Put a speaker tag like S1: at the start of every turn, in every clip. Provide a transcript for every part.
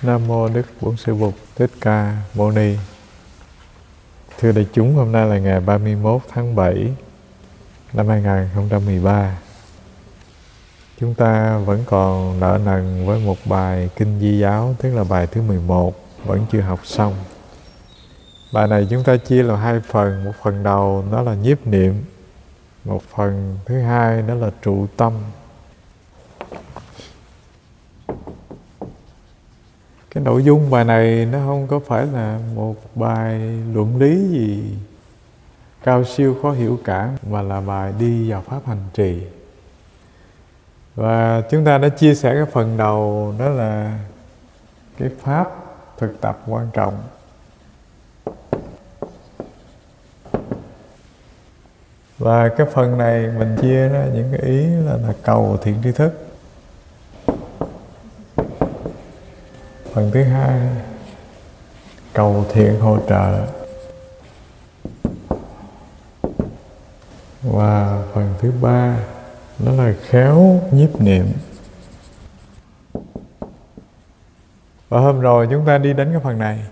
S1: Nam mô Đức Bổn Sư Bụt Thích Ca Mâu Ni. Thưa đại chúng, hôm nay là ngày 31 tháng 7 năm 2013. Chúng ta vẫn còn nợ nần với một bài Kinh Di Giáo, tức là bài thứ 11, vẫn chưa học xong. Bài này chúng ta chia làm hai phần. Một phần đầu đó là nhiếp niệm, một phần thứ hai đó là trụ tâm. Cái nội dung bài này nó không có phải là một bài luận lý gì cao siêu khó hiểu cả, mà là bài đi vào pháp hành trì. Và chúng ta đã chia sẻ cái phần đầu, đó là cái pháp thực tập quan trọng. Và cái phần này mình chia ra những cái ý là cầu thiện tri thức. Phần thứ hai, cầu thiện hỗ trợ. Và phần thứ ba, đó là khéo nhiếp niệm. Và hôm rồi chúng ta đi đến cái phần này,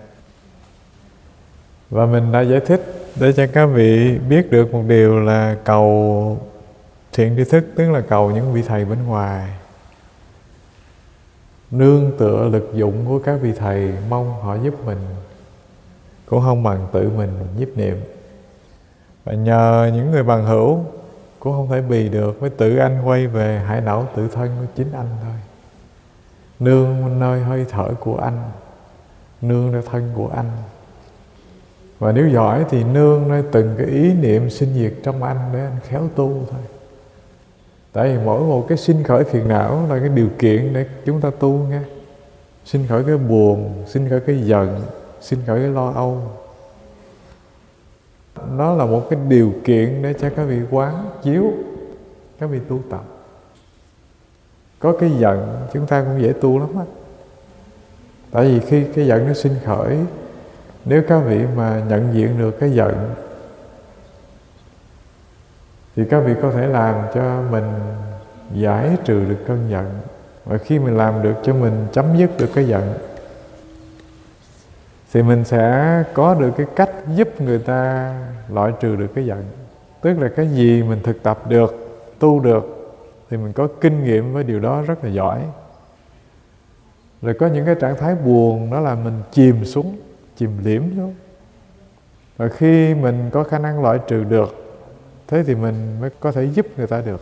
S1: và mình đã giải thích để cho các vị biết được một điều là cầu thiện tri thức, tức là cầu những vị thầy bên ngoài, nương tựa lực dụng của các vị thầy, mong họ giúp mình, cũng không bằng tự mình nhiếp niệm. Và nhờ những người bằng hữu cũng không thể bì được, với tự anh quay về hải đảo tự thân của chính anh thôi. Nương nơi hơi thở của anh, nương nơi thân của anh. Và nếu giỏi thì nương nơi từng cái ý niệm sinh diệt trong anh để anh khéo tu thôi. Tại vì mỗi một cái sinh khởi phiền não là cái điều kiện để chúng ta tu nghe. Sinh khởi cái buồn, sinh khởi cái giận, sinh khởi cái lo âu, nó là một cái điều kiện để cho các vị quán chiếu, các vị tu tập. Có cái giận chúng ta cũng dễ tu lắm á. Tại vì khi cái giận nó sinh khởi, nếu các vị mà nhận diện được cái giận thì các vị có thể làm cho mình giải trừ được cơn giận. Và khi mình làm được cho mình chấm dứt được cái giận thì mình sẽ có được cái cách giúp người ta loại trừ được cái giận. Tức là cái gì mình thực tập được, tu được thì mình có kinh nghiệm với điều đó rất là giỏi. Rồi có những cái trạng thái buồn, đó là mình chìm xuống, chìm liễm xuống. Và khi mình có khả năng loại trừ được, thế thì mình mới có thể giúp người ta được.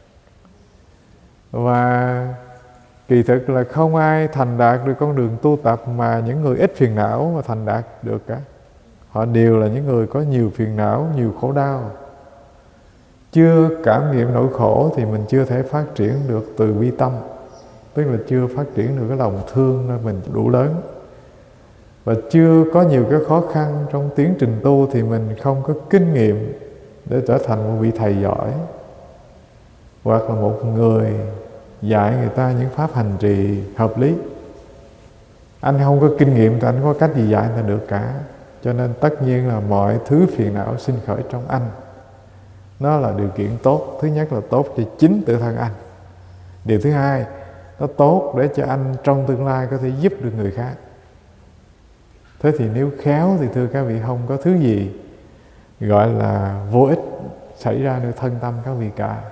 S1: Và kỳ thực là không ai thành đạt được con đường tu tập mà những người ít phiền não mà thành đạt được cả. Họ đều là những người có nhiều phiền não, nhiều khổ đau. Chưa cảm nghiệm nỗi khổ thì mình chưa thể phát triển được từ bi tâm. Tức là chưa phát triển được cái lòng thương nơi mình đủ lớn. Và chưa có nhiều cái khó khăn trong tiến trình tu thì mình không có kinh nghiệm để trở thành một vị thầy giỏi, hoặc là một người dạy người ta những pháp hành trì hợp lý. Anh không có kinh nghiệm thì anh không có cách gì dạy người ta được cả. Cho nên tất nhiên là mọi thứ phiền não sinh khởi trong anh, nó là điều kiện tốt. Thứ nhất là tốt cho chính tự thân anh. Điều thứ hai, nó tốt để cho anh trong tương lai có thể giúp được người khác. Thế thì nếu khéo thì thưa các vị, không có thứ gì gọi là vô ích xảy ra nơi thân tâm các vị cả.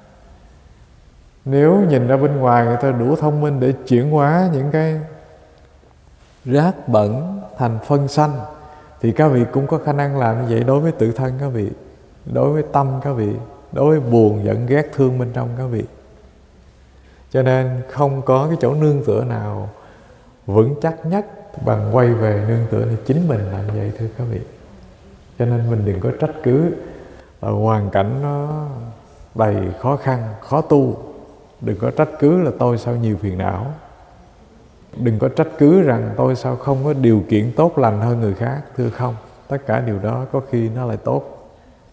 S1: Nếu nhìn ra bên ngoài người ta đủ thông minh để chuyển hóa những cái rác bẩn thành phân xanh, thì các vị cũng có khả năng làm như vậy đối với tự thân các vị, đối với tâm các vị, đối với buồn, giận, ghét, thương bên trong các vị. Cho nên không có cái chỗ nương tựa nào vững chắc nhất bằng quay về nương tựa thì chính mình làm vậy thưa các vị. Cho nên mình đừng có trách cứ hoàn cảnh nó đầy khó khăn, khó tu. Đừng có trách cứ là tôi sao nhiều phiền não. Đừng có trách cứ rằng tôi sao không có điều kiện tốt lành hơn người khác. Thưa không, tất cả điều đó có khi nó lại tốt.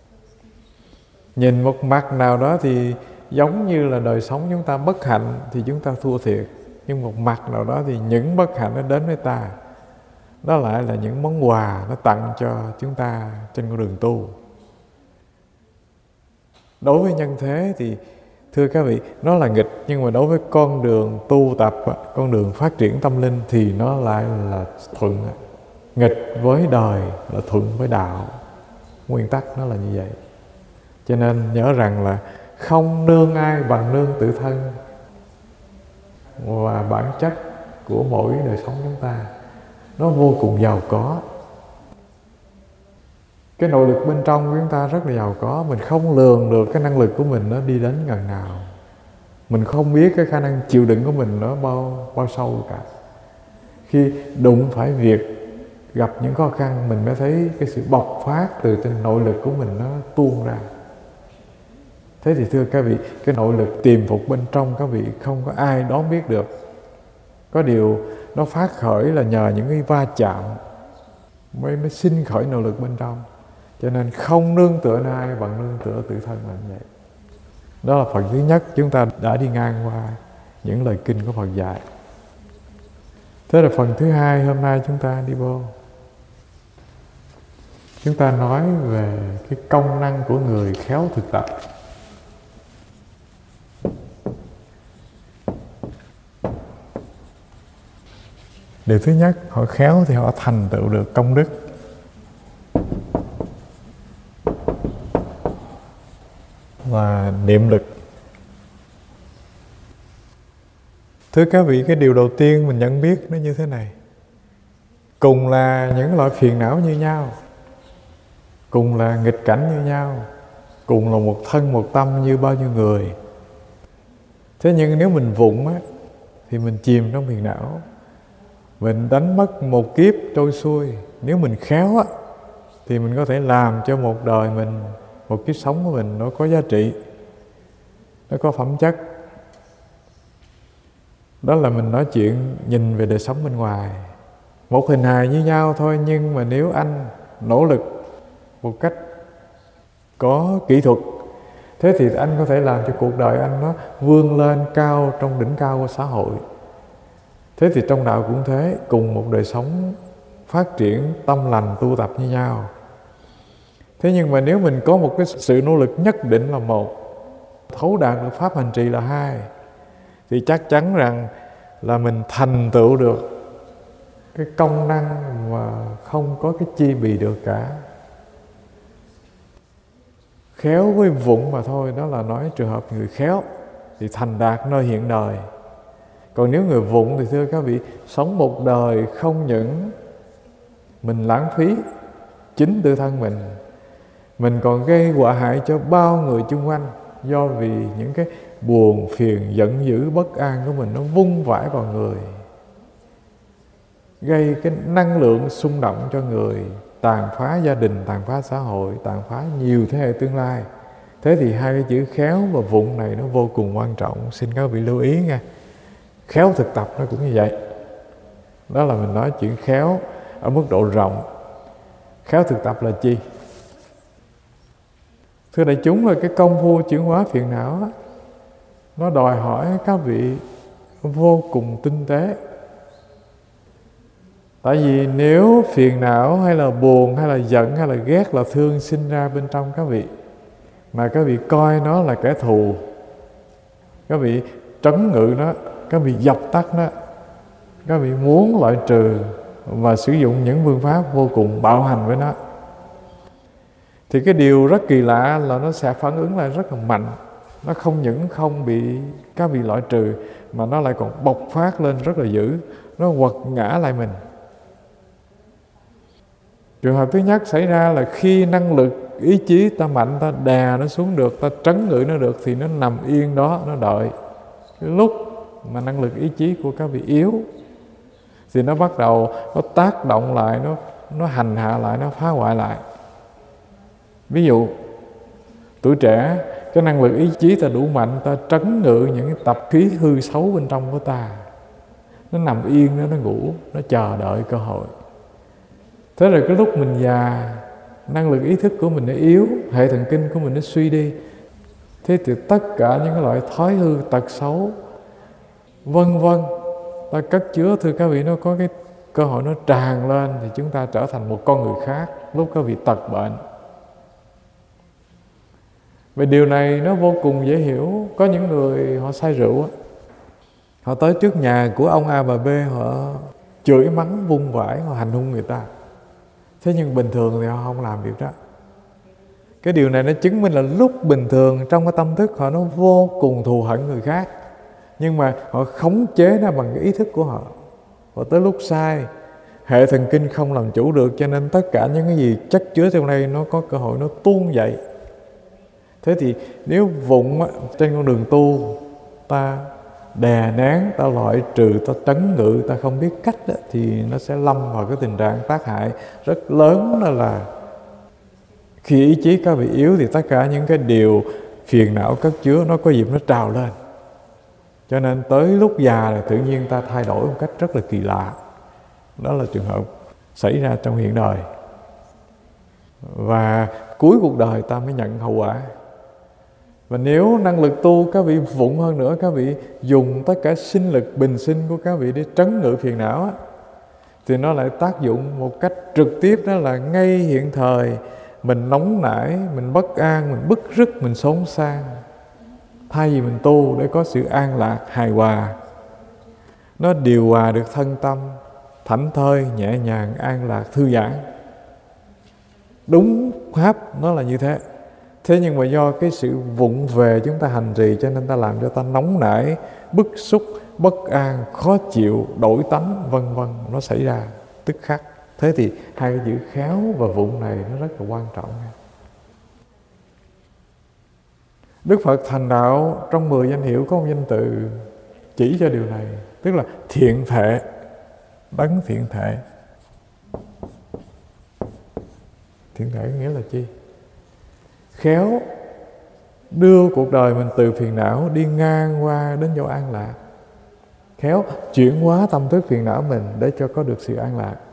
S1: Nhìn một mặt nào đó thì giống như là đời sống chúng ta bất hạnh thì chúng ta thua thiệt. Nhưng một mặt nào đó thì những bất hạnh nó đến với ta, đó lại là những món quà nó tặng cho chúng ta trên con đường tu. Đối với nhân thế thì Thưa các vị, nó là nghịch, nhưng mà đối với con đường tu tập, con đường phát triển tâm linh thì nó lại là thuận. Nghịch với đời là thuận với đạo. Nguyên tắc nó là như vậy. Cho nên nhớ rằng là không nương ai bằng nương tự thân. Và bản chất của mỗi đời sống chúng ta nó vô cùng giàu có. Cái nội lực bên trong của chúng ta rất là giàu có. Mình không lường được cái năng lực của mình nó đi đến gần nào. Mình không biết cái khả năng chịu đựng của mình nó bao sâu cả. Khi đụng phải việc, gặp những khó khăn, mình mới thấy cái sự bộc phát từ trên nội lực của mình nó tuôn ra. Thế thì thưa các vị, cái nội lực tiềm phục bên trong các vị không có ai đoán biết được. Có điều nó phát khởi là nhờ những cái va chạm mới sinh khởi nội lực bên trong. Cho nên không nương tựa ai bằng nương tựa tự thân là như vậy. Đó là phần thứ nhất, chúng ta đã đi ngang qua những lời kinh của Phật dạy. Thế là phần thứ hai hôm nay chúng ta đi vô. Chúng ta nói về cái công năng của người khéo thực tập. Điều thứ nhất, họ khéo thì họ thành tựu được công đức. Và niệm lực. Thưa các vị, cái điều đầu tiên mình nhận biết nó như thế này. Cùng là những loại phiền não như nhau, cùng là nghịch cảnh như nhau, cùng là một thân một tâm như bao nhiêu người. Thế nhưng nếu mình vụng á, thì mình chìm trong phiền não, mình đánh mất một kiếp trôi xuôi. Nếu mình khéo á, thì mình có thể làm cho một đời mình, một kiếp sống của mình nó có giá trị, nó có phẩm chất. Đó là mình nói chuyện nhìn về đời sống bên ngoài. Một hình hài như nhau thôi, nhưng mà nếu anh nỗ lực một cách có kỹ thuật, thế thì anh có thể làm cho cuộc đời anh nó vươn lên cao trong đỉnh cao của xã hội. Thế thì trong đạo cũng thế, cùng một đời sống phát triển tâm lành tu tập như nhau. Thế nhưng mà nếu mình có một cái sự nỗ lực nhất định là một, thấu đạt được pháp hành trì là hai, thì chắc chắn rằng là mình thành tựu được cái công năng mà không có cái chi bì được cả. Khéo với vụng mà thôi, đó là nói trường hợp người khéo thì thành đạt nơi hiện đời. Còn nếu người vụng thì thưa các vị, sống một đời không những mình lãng phí chính tự thân mình còn gây họa hại cho bao người chung quanh. Do vì những cái buồn, phiền, giận dữ, bất an của mình nó vung vãi vào người, gây cái năng lượng xung động cho người, tàn phá gia đình, tàn phá xã hội, tàn phá nhiều thế hệ tương lai. Thế thì hai cái chữ khéo và vụng này nó vô cùng quan trọng. Xin các vị lưu ý nha. Khéo thực tập nó cũng như vậy. Đó là mình nói chuyện khéo ở mức độ rộng. Khéo thực tập là chi? Thưa đại chúng, là cái công phu chuyển hóa phiền não đó, nó đòi hỏi các vị vô cùng tinh tế. Tại vì nếu phiền não hay là buồn hay là giận hay là ghét là thương sinh ra bên trong các vị, mà các vị coi nó là kẻ thù, các vị trấn ngự nó, các vị dập tắt nó, các vị muốn loại trừ và sử dụng những phương pháp vô cùng bạo hành với nó, thì cái điều rất kỳ lạ là nó sẽ phản ứng lại rất là mạnh. Nó không những không bị các vị loại trừ, mà nó lại còn bộc phát lên rất là dữ. Nó quật ngã lại mình. Trường hợp thứ nhất xảy ra là khi năng lực ý chí ta mạnh, ta đè nó xuống được, ta trấn ngự nó được, thì nó nằm yên đó, nó đợi. Cái lúc mà năng lực ý chí của các vị yếu thì nó bắt đầu nó tác động lại, nó hành hạ lại, nó phá hoại lại. Ví dụ tuổi trẻ, cái năng lực ý chí ta đủ mạnh, ta trấn ngự những cái tập khí hư xấu bên trong của ta, nó nằm yên đó, nó ngủ, nó chờ đợi cơ hội. Thế rồi cái lúc mình già, năng lực ý thức của mình nó yếu, hệ thần kinh của mình nó suy đi, thế thì tất cả những cái loại thói hư tật xấu vân vân ta cất chứa, thưa các vị, nó có cái cơ hội nó tràn lên, thì chúng ta trở thành một con người khác lúc các vị tật bệnh. Vì điều này nó vô cùng dễ hiểu. Có những người họ say rượu, họ tới trước nhà của ông A và B, họ chửi mắng vung vãi, họ hành hung người ta. Thế nhưng bình thường thì họ không làm việc đó. Cái điều này nó chứng minh là lúc bình thường trong cái tâm thức họ nó vô cùng thù hận người khác, nhưng mà họ khống chế nó bằng cái ý thức của họ. Và tới lúc sai, hệ thần kinh không làm chủ được, cho nên tất cả những cái gì chất chứa trong đây nó có cơ hội nó tuôn dậy. Thế thì nếu vụng trên con đường tu, ta đè nén, ta loại trừ, ta trấn ngự, ta không biết cách đó, thì nó sẽ lâm vào cái tình trạng tác hại rất lớn. Đó là khi ý chí các vị yếu thì tất cả những cái điều phiền não cất chứa nó có dịp nó trào lên. Cho nên tới lúc già là tự nhiên ta thay đổi một cách rất là kỳ lạ. Đó là trường hợp xảy ra trong hiện đời. Và cuối cuộc đời ta mới nhận hậu quả. Và nếu năng lực tu các vị vụng hơn nữa, các vị dùng tất cả sinh lực bình sinh của các vị để trấn ngự phiền não, thì nó lại tác dụng một cách trực tiếp. Đó là ngay hiện thời mình nóng nảy, mình bất an, mình bức rứt, mình xốn sang. Thay vì mình tu để có sự an lạc, hài hòa, nó điều hòa được thân tâm, thảnh thơi, nhẹ nhàng, an lạc, thư giãn. Đúng pháp nó là như thế. Thế nhưng mà do cái sự vụng về chúng ta hành trì, cho nên ta làm cho ta nóng nảy, bức xúc, bất an, khó chịu, đổi tánh, vân vân, nó xảy ra tức khắc. Thế thì hai cái chữ khéo và vụng này nó rất là quan trọng. Đức Phật thành đạo trong 10 danh hiệu có một danh từ chỉ cho điều này, tức là thiện thệ, đấng thiện thệ. Thiện thệ nghĩa là chi? Khéo đưa cuộc đời mình từ phiền não đi ngang qua đến chỗ an lạc. Khéo chuyển hóa tâm thức phiền não mình để cho có được sự an lạc.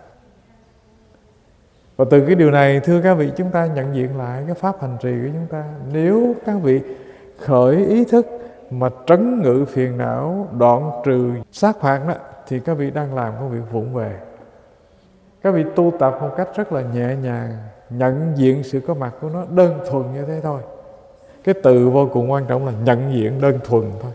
S1: Và từ cái điều này, thưa các vị, chúng ta nhận diện lại cái pháp hành trì của chúng ta. Nếu các vị khởi ý thức mà trấn ngự phiền não, đoạn trừ sát phạt đó, thì các vị đang làm công việc vụng về. Các vị tu tập một cách rất là nhẹ nhàng, nhận diện sự có mặt của nó đơn thuần như thế thôi. Cái từ vô cùng quan trọng là nhận diện đơn thuần thôi.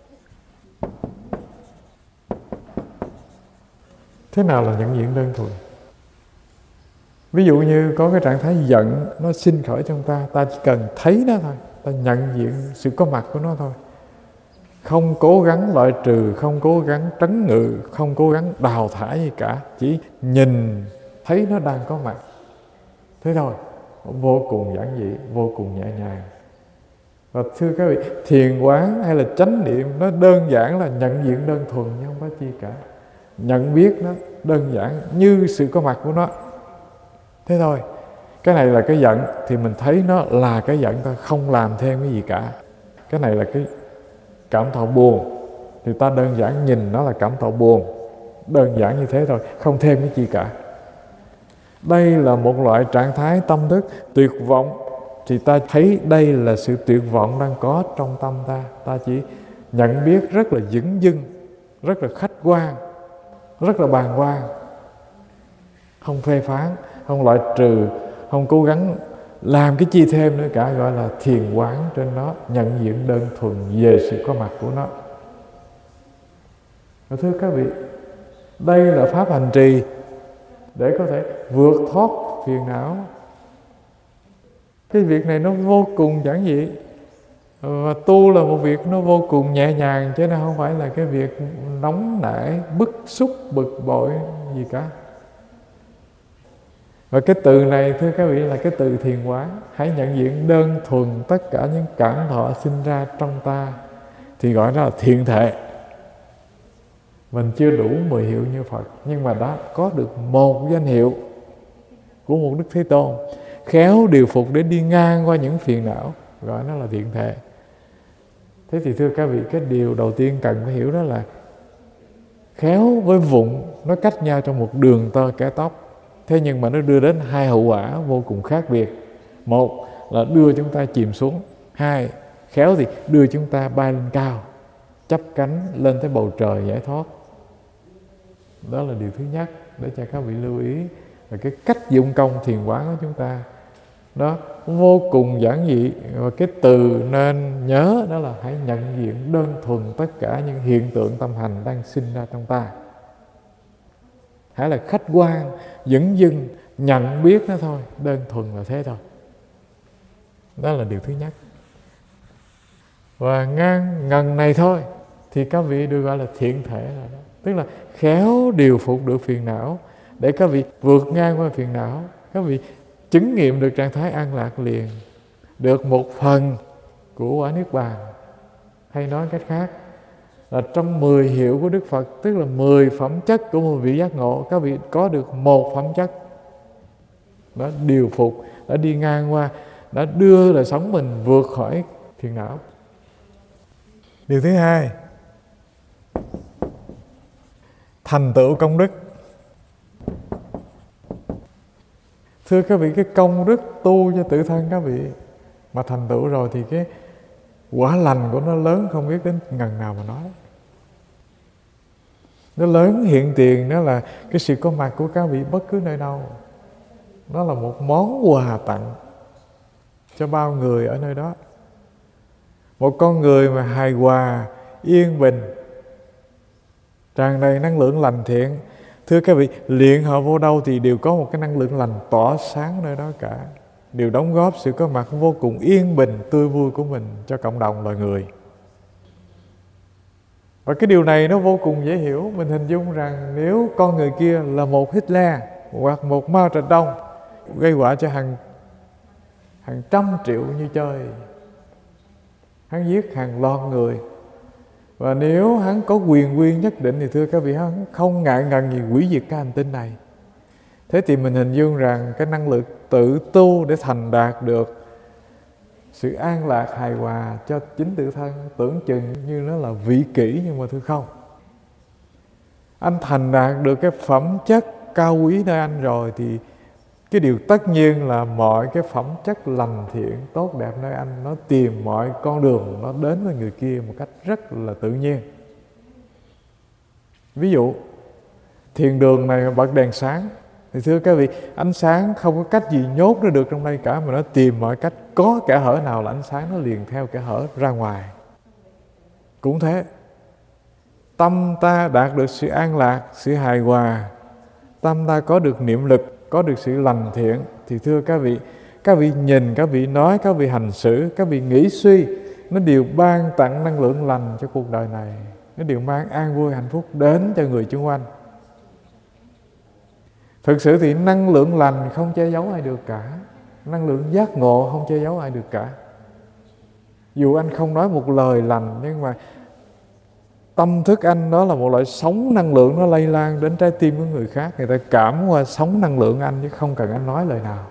S1: Thế nào là nhận diện đơn thuần? Ví dụ như có cái trạng thái giận nó sinh khởi trong ta, ta chỉ cần thấy nó thôi, ta nhận diện sự có mặt của nó thôi. Không cố gắng loại trừ, không cố gắng trấn ngự, không cố gắng đào thải gì cả. Chỉ nhìn thấy nó đang có mặt. Thế thôi, vô cùng giản dị, vô cùng nhẹ nhàng. Và thưa các vị, thiền quán hay là chánh niệm nó đơn giản là nhận diện đơn thuần, chứ không có chi cả. Nhận biết nó đơn giản như sự có mặt của nó. Thế thôi. Cái này là cái giận thì mình thấy nó là cái giận thôi, không làm thêm cái gì cả. Cái này là cái cảm thọ buồn thì ta đơn giản nhìn nó là cảm thọ buồn, đơn giản như thế thôi, không thêm cái gì cả. Đây là một loại trạng thái tâm thức tuyệt vọng, thì ta thấy đây là sự tuyệt vọng đang có trong tâm ta. Ta chỉ nhận biết rất là dửng dưng, rất là khách quan, rất là bàng hoàng, không phê phán, không loại trừ, không cố gắng làm cái chi thêm nữa cả, gọi là thiền quán trên nó, nhận diện đơn thuần về sự có mặt của nó. Và thưa các vị, đây là pháp hành trì để có thể vượt thoát phiền não. Cái việc này nó vô cùng giản dị. Và tu là một việc nó vô cùng nhẹ nhàng, chứ nó không phải là cái việc nóng nảy, bức xúc, bực bội gì cả. Và cái từ này, thưa các vị, là cái từ thiền quán. Hãy nhận diện đơn thuần tất cả những cảm thọ sinh ra trong ta, thì gọi đó là thiện thệ. Mình chưa đủ 10 hiệu như Phật, nhưng mà đã có được một danh hiệu của một Đức Thế Tôn, khéo điều phục để đi ngang qua những phiền não, gọi nó là thiện thệ. Thế thì thưa các vị, cái điều đầu tiên cần phải hiểu đó là khéo với vụng nó cách nhau trong một đường tơ kẻ tóc. Thế nhưng mà nó đưa đến hai hậu quả vô cùng khác biệt. Một là đưa chúng ta chìm xuống. Hai, khéo thì đưa chúng ta bay lên cao, chắp cánh lên tới bầu trời giải thoát. Đó là điều thứ nhất để cho các vị lưu ý về cái cách dụng công thiền quán của chúng ta. Nó vô cùng giản dị, và cái từ nên nhớ đó là hãy nhận diện đơn thuần tất cả những hiện tượng tâm hành đang sinh ra trong ta. Hãy là khách quan, dửng dưng nhận biết nó thôi, đơn thuần là thế thôi. Đó là điều thứ nhất. Và ngang ngần này thôi thì các vị được gọi là thiện thể rồi đó. Tức là khéo điều phục được phiền não, để các vị vượt ngang qua phiền não, các vị chứng nghiệm được trạng thái an lạc liền, được một phần của quả Niết Bàn. Hay nói cách khác là trong 10 hiệu của Đức Phật, tức là 10 phẩm chất của một vị giác ngộ, các vị có được một phẩm chất đã điều phục, đã đi ngang qua, đã đưa đời sống mình vượt khỏi phiền não. Điều thứ hai, thành tựu công đức. Thưa các vị, cái công đức tu cho tự thân các vị mà thành tựu rồi thì cái quả lành của nó lớn không biết đến ngần nào mà nói. Nó lớn hiện tiền, nó là cái sự có mặt của các vị bất cứ nơi đâu. Nó là một món quà tặng cho bao người ở nơi đó. Một con người mà hài hòa, yên bình, tràn đầy năng lượng lành thiện, thưa các vị, luyện họ vô đâu thì đều có một cái năng lượng lành tỏa sáng nơi đó cả, đều đóng góp sự có mặt vô cùng yên bình, tươi vui của mình cho cộng đồng loài người. Và cái điều này nó vô cùng dễ hiểu. Mình hình dung rằng nếu con người kia là một Hitler hoặc một Mao Trạch Đông, gây họa cho hàng trăm triệu như chơi, hắn giết hàng loạt người, và nếu hắn có quyền quy nhất định thì thưa các vị, hắn không ngại ngần gì hủy diệt cái hành tinh này. Thế thì mình hình dung rằng cái năng lực tự tu để thành đạt được sự an lạc hài hòa cho chính tự thân, tưởng chừng như nó là vị kỷ, nhưng mà thưa không. Anh thành đạt được cái phẩm chất cao quý nơi anh rồi thì cái điều tất nhiên là mọi cái phẩm chất lành thiện, tốt đẹp nơi anh, nó tìm mọi con đường nó đến với người kia một cách rất là tự nhiên. Ví dụ thiền đường này bật đèn sáng thì thưa các vị, ánh sáng không có cách gì nhốt nó được trong đây cả, mà nó tìm mọi cách, có kẽ hở nào là ánh sáng nó liền theo kẽ hở ra ngoài. Cũng thế, tâm ta đạt được sự an lạc, sự hài hòa, tâm ta có được niệm lực, có được sự lành thiện, thì thưa các vị nhìn, các vị nói, các vị hành xử, các vị nghĩ suy, nó đều ban tặng năng lượng lành cho cuộc đời này, nó đều mang an vui hạnh phúc đến cho người xung quanh. Thực sự thì năng lượng lành không che giấu ai được cả, năng lượng giác ngộ không che giấu ai được cả. Dù anh không nói một lời lành, nhưng mà tâm thức anh đó là một loại sóng năng lượng, nó lây lan đến trái tim của người khác. Người ta cảm qua sóng năng lượng anh chứ không cần anh nói lời nào.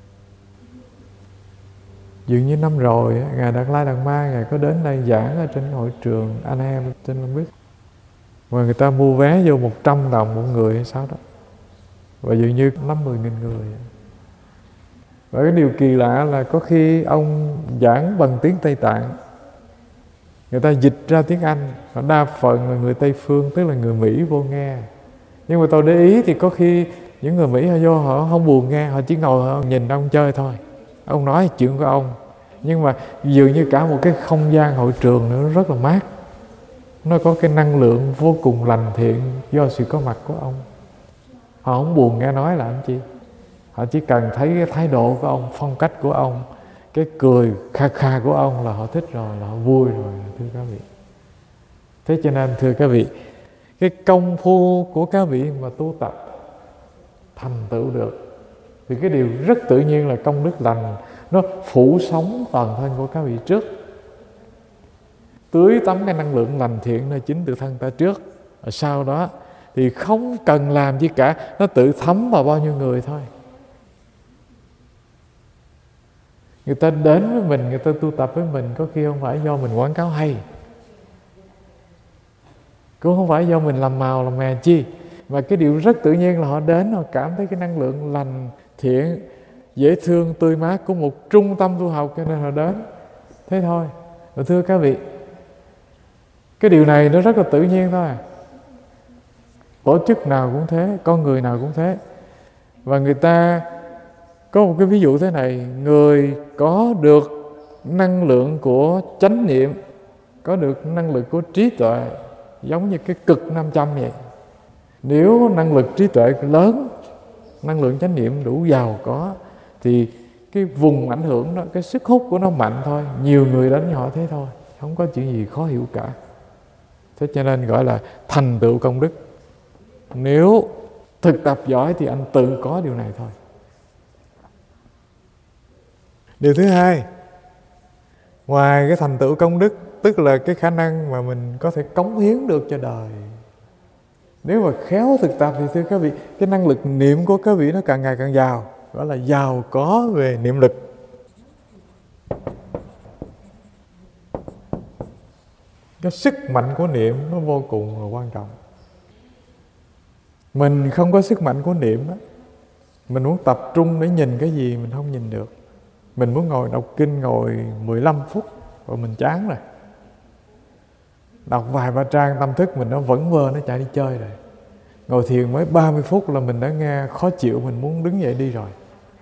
S1: Dường như năm rồi Ngài Đạt Lai Đạt Ma, Ngài có đến đây giảng ở trên hội trường anh em trên Long Biên, mà người ta mua vé vô 100 đồng một người hay sao đó, và dường như 50.000 người. Và cái điều kỳ lạ là có khi ông giảng bằng tiếng Tây Tạng, người ta dịch ra tiếng Anh, và đa phần là người Tây phương, tức là người Mỹ vô nghe. Nhưng mà tôi để ý thì có khi những người Mỹ họ vô họ không buồn nghe, họ chỉ ngồi họ nhìn ông chơi thôi, ông nói chuyện của ông. Nhưng mà dường như cả một cái không gian hội trường nữa nó rất là mát, nó có cái năng lượng vô cùng lành thiện do sự có mặt của ông. Họ không buồn nghe nói làm chi, họ chỉ cần thấy cái thái độ của ông, phong cách của ông, cái cười kha kha của ông là họ thích rồi, là họ vui rồi, thưa các vị. Thế cho nên thưa các vị, cái công phu của các vị mà tu tập thành tựu được thì cái điều rất tự nhiên là công đức lành nó phủ sống toàn thân của các vị trước, tưới tắm cái năng lượng lành thiện nơi chính tự thân ta trước. Rồi sau đó thì không cần làm gì cả, nó tự thấm vào bao nhiêu người thôi. Người ta đến với mình, người ta tu tập với mình, có khi không phải do mình quảng cáo hay, cũng không phải do mình làm màu làm mè chi, mà cái điều rất tự nhiên là họ đến, họ cảm thấy cái năng lượng lành thiện, dễ thương, tươi mát của một trung tâm tu học, cho nên họ đến. Thế thôi. Và thưa các vị, cái điều này nó rất là tự nhiên thôi. Tổ chức nào cũng thế, con người nào cũng thế. Và người ta Có một cái ví dụ thế này, người có được năng lượng của chánh niệm, có được năng lực của trí tuệ, giống như cái cực 500 vậy. Nếu năng lực trí tuệ lớn, năng lượng chánh niệm đủ giàu có, thì cái vùng ảnh hưởng đó, cái sức hút của nó mạnh thôi, nhiều người đến họ thế thôi, không có chuyện gì khó hiểu cả. Thế cho nên gọi là thành tựu công đức. Nếu thực tập giỏi thì anh tự có điều này thôi. Điều thứ hai, ngoài cái thành tựu công đức, tức là cái khả năng mà mình có thể cống hiến được cho đời. Nếu mà khéo thực tập thì thưa các vị, cái năng lực niệm của các vị nó càng ngày càng giàu, gọi là giàu có về niệm lực. Cái sức mạnh của niệm nó vô cùng là quan trọng. Mình không có sức mạnh của niệm đó, mình muốn tập trung để nhìn cái gì mình không nhìn được. Mình muốn ngồi đọc kinh ngồi 15 phút rồi mình chán rồi. Đọc vài ba trang tâm thức mình nó vẫn vơ, nó chạy đi chơi rồi. Ngồi thiền mới 30 phút là mình đã nghe khó chịu, mình muốn đứng dậy đi rồi.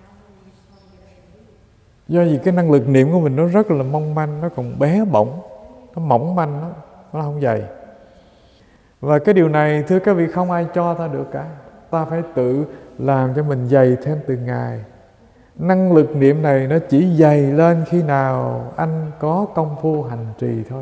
S1: Do vì cái năng lực niệm của mình nó rất là mong manh, nó còn bé bỏng, nó mỏng manh, nó không dày. Và cái điều này thưa các vị không ai cho ta được cả. Ta phải tự làm cho mình dày thêm từng ngày. Năng lực niệm này nó chỉ dày lên khi nào anh có công phu hành trì thôi.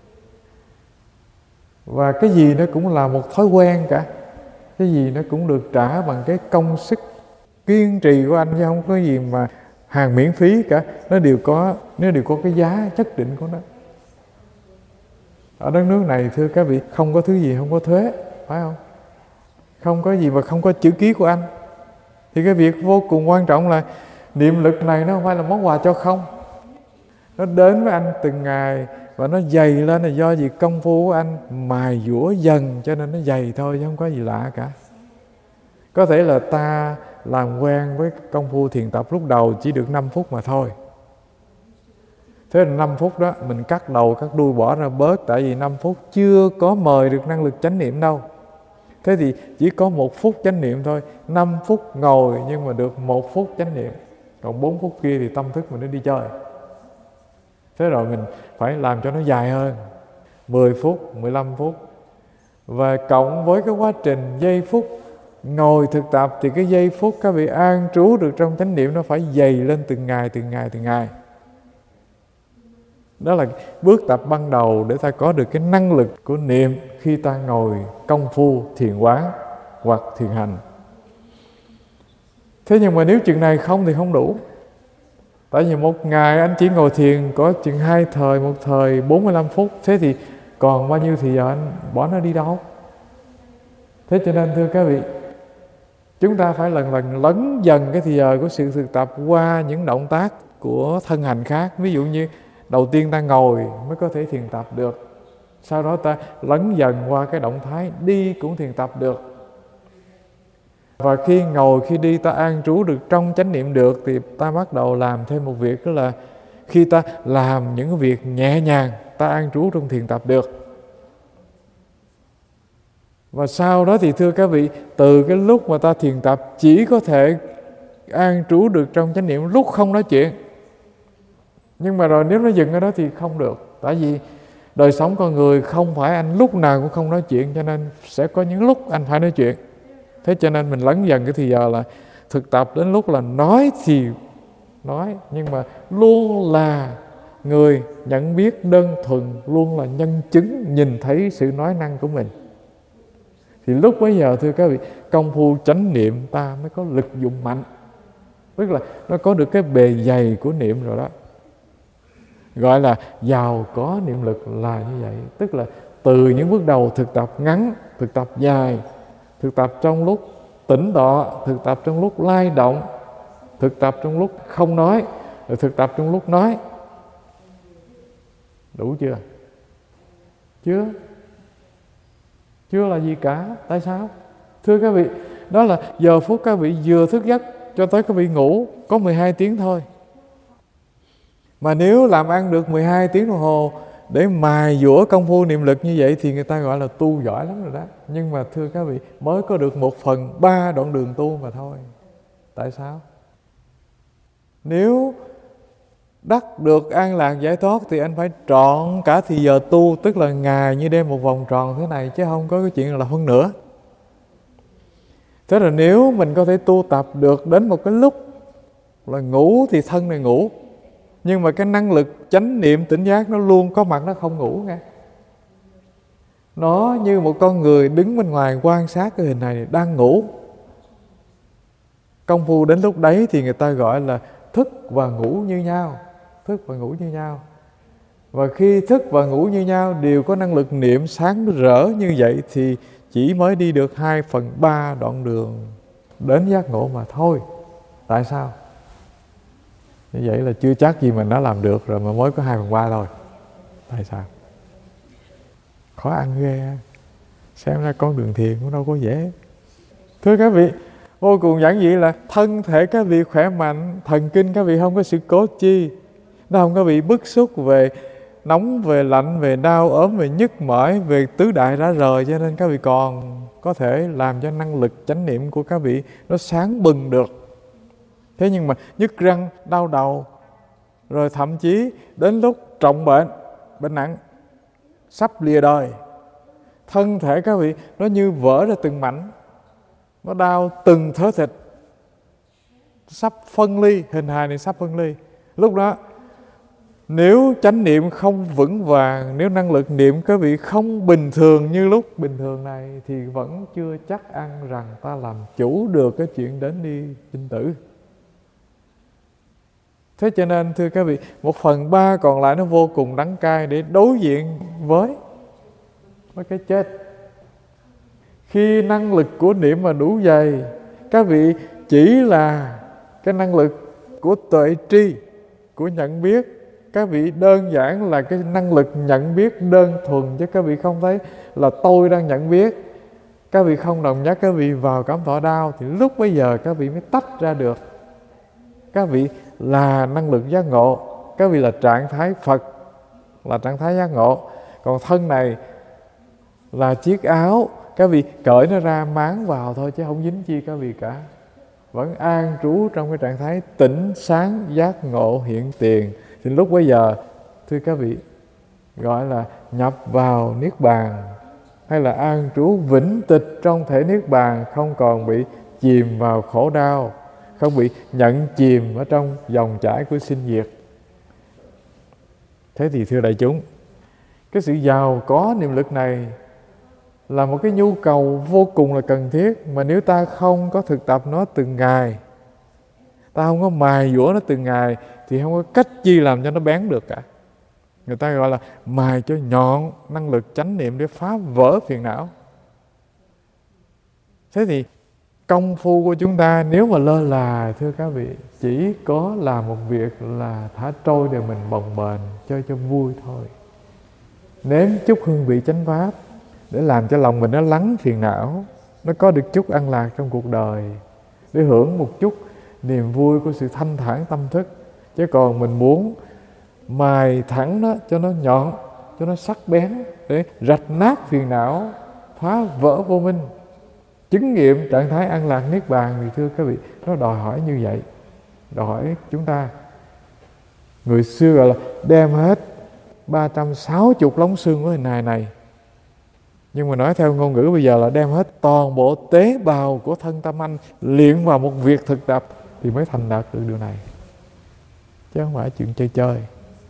S1: Và cái gì nó cũng là một thói quen cả. Cái gì nó cũng được trả bằng cái công sức kiên trì của anh, chứ không có gì mà hàng miễn phí cả. Nó đều có cái giá nhất định của nó. Ở đất nước này thưa các vị, không có thứ gì không có thuế, phải không? Không có gì mà không có chữ ký của anh. Thì cái việc vô cùng quan trọng là niệm lực này nó không phải là món quà cho không. Nó đến với anh từng ngày và nó dày lên là do gì công phu của anh mài dũa dần, cho nên nó dày thôi chứ không có gì lạ cả. Có thể là ta làm quen với công phu thiền tập lúc đầu chỉ được 5 phút mà thôi. Thế là 5 phút đó mình cắt đầu cắt đuôi bỏ ra bớt, tại vì 5 phút chưa có mời được năng lực chánh niệm đâu. Thế thì chỉ có 1 phút chánh niệm thôi. 5 phút ngồi nhưng mà được 1 phút chánh niệm. Còn 4 phút kia thì tâm thức mình nó đi chơi. Thế rồi mình phải làm cho nó dài hơn, 10 phút, 15 phút. Và cộng với cái quá trình giây phút ngồi thực tập thì cái giây phút các vị an trú được trong chánh niệm nó phải dày lên từng ngày, từng ngày, từng ngày. Đó là bước tập ban đầu để ta có được cái năng lực của niệm khi ta ngồi công phu thiền quán hoặc thiền hành. Thế nhưng mà nếu chừng này không thì không đủ. Tại vì một ngày anh chỉ ngồi thiền có chừng 2 thời, một thời 45 phút. Thế thì còn bao nhiêu thì giờ anh bỏ nó đi đâu? Thế cho nên thưa các vị, chúng ta phải lần lần lấn dần cái thì giờ của sự thực tập qua những động tác của thân hành khác. Ví dụ như đầu tiên ta ngồi mới có thể thiền tập được. Sau đó ta lấn dần qua cái động thái đi cũng thiền tập được. Và khi ngồi, khi đi ta an trú được trong chánh niệm được, thì ta bắt đầu làm thêm một việc, đó là khi ta làm những cái việc nhẹ nhàng, ta an trú trong thiền tập được. Và sau đó thì thưa các vị, từ cái lúc mà ta thiền tập chỉ có thể an trú được trong chánh niệm lúc không nói chuyện. Nhưng mà rồi nếu nó dừng ở đó thì không được. Tại vì đời sống con người không phải anh lúc nào cũng không nói chuyện, cho nên sẽ có những lúc anh phải nói chuyện. Thế cho nên mình lấn dần cái thì giờ là thực tập đến lúc là nói thì nói, nhưng mà luôn là người nhận biết đơn thuần, luôn là nhân chứng nhìn thấy sự nói năng của mình. Thì lúc bấy giờ thưa các vị, công phu chánh niệm ta mới có lực dụng mạnh. Tức là nó có được cái bề dày của niệm rồi đó. Gọi là giàu có niệm lực là như vậy. Tức là từ những bước đầu thực tập ngắn, thực tập dài, thực tập trong lúc tĩnh tọa, thực tập trong lúc lay động, thực tập trong lúc không nói, rồi thực tập trong lúc nói. Đủ chưa? Chưa? Chưa là gì cả. Tại sao? Thưa các vị, đó là giờ phút các vị vừa thức giấc cho tới các vị ngủ có 12 tiếng thôi. Mà nếu làm ăn được 12 tiếng đồng hồ để mài dũa công phu niệm lực như vậy thì người ta gọi là tu giỏi lắm rồi đó. Nhưng mà thưa các vị, mới có được 1/3 đoạn đường tu mà thôi. Tại sao? Nếu đắc được an lạc giải thoát thì anh phải trọn cả thì giờ tu, tức là ngày như đêm một vòng tròn thế này, chứ không có cái chuyện là phân nửa. Thế là nếu mình có thể tu tập được đến một cái lúc là ngủ thì thân này ngủ, nhưng mà cái năng lực chánh niệm tỉnh giác nó luôn có mặt, nó không ngủ nghe. Nó như một con người đứng bên ngoài quan sát cái hình này đang ngủ. Công phu đến lúc đấy thì người ta gọi là thức và ngủ như nhau. Thức và ngủ như nhau. Và khi thức và ngủ như nhau đều có năng lực niệm sáng rỡ như vậy thì chỉ mới đi được 2/3 đoạn đường đến giác ngộ mà thôi. Tại sao? Như vậy là chưa chắc gì mình đã làm được rồi mà mới có 2/3 thôi. Tại sao? Khó ăn ghê. Xem ra con đường thiền cũng đâu có dễ. Thưa các vị, vô cùng giản dị là thân thể các vị khỏe mạnh, thần kinh các vị không có sự cố chi, nó không có bị bức xúc về nóng, về lạnh, về đau ốm, về nhức mỏi, về tứ đại rã rời, cho nên các vị còn có thể làm cho năng lực chánh niệm của các vị nó sáng bừng được. Thế nhưng mà nhức răng, đau đầu, rồi thậm chí đến lúc trọng bệnh, bệnh nặng, sắp lìa đời, thân thể các vị nó như vỡ ra từng mảnh, nó đau từng thớ thịt, sắp phân ly, hình hài này sắp phân ly. Lúc đó nếu chánh niệm không vững vàng, nếu năng lực niệm các vị không bình thường như lúc bình thường này thì vẫn chưa chắc ăn rằng ta làm chủ được cái chuyện đến đi sinh tử. Thế cho nên thưa các vị, 1/3 còn lại nó vô cùng đắng cay để đối diện với cái chết. Khi năng lực của niệm mà đủ dày, các vị chỉ là cái năng lực của tuệ tri, của nhận biết. Các vị đơn giản là cái năng lực nhận biết đơn thuần, chứ các vị không thấy là tôi đang nhận biết. Các vị không đồng nhất các vị vào cảm thọ đau thì lúc bấy giờ các vị mới tách ra được. Các vị là năng lực giác ngộ, các vị là trạng thái Phật, là trạng thái giác ngộ. Còn thân này là chiếc áo, các vị cởi nó ra máng vào thôi chứ không dính chi các vị cả. Vẫn an trú trong cái trạng thái tỉnh sáng giác ngộ hiện tiền. Thì lúc bấy giờ thưa các vị, gọi là nhập vào Niết Bàn, hay là an trú vĩnh tịch trong thể Niết Bàn, không còn bị chìm vào khổ đau, không bị nhận chìm ở trong dòng chảy của sinh diệt. Thế thì thưa đại chúng, cái sự giàu có niệm lực này là một cái nhu cầu vô cùng là cần thiết, mà nếu ta không có thực tập nó từng ngày, ta không có mài dũa nó từng ngày thì không có cách chi làm cho nó bén được cả. Người ta gọi là mài cho nhọn năng lực chánh niệm để phá vỡ phiền não. Thế thì công phu của chúng ta nếu mà lơ là, thưa các vị, chỉ có làm một việc là thả trôi để mình bồng bềnh chơi cho vui thôi. Nếm chút hương vị chánh pháp để làm cho lòng mình nó lắng phiền não, nó có được chút an lạc trong cuộc đời, để hưởng một chút niềm vui của sự thanh thản tâm thức. Chứ còn mình muốn mài thẳng nó cho nó nhọn, cho nó sắc bén, để rạch nát phiền não, phá vỡ vô minh, chứng nghiệm trạng thái an lạc niết bàn, thì thưa các vị, nó đòi hỏi như vậy. Đòi hỏi chúng ta, người xưa gọi là đem hết 360 lóng xương của hình hài này, nhưng mà nói theo ngôn ngữ bây giờ là đem hết toàn bộ tế bào của thân tâm anh luyện vào một việc thực tập thì mới thành đạt được điều này, chứ không phải chuyện chơi chơi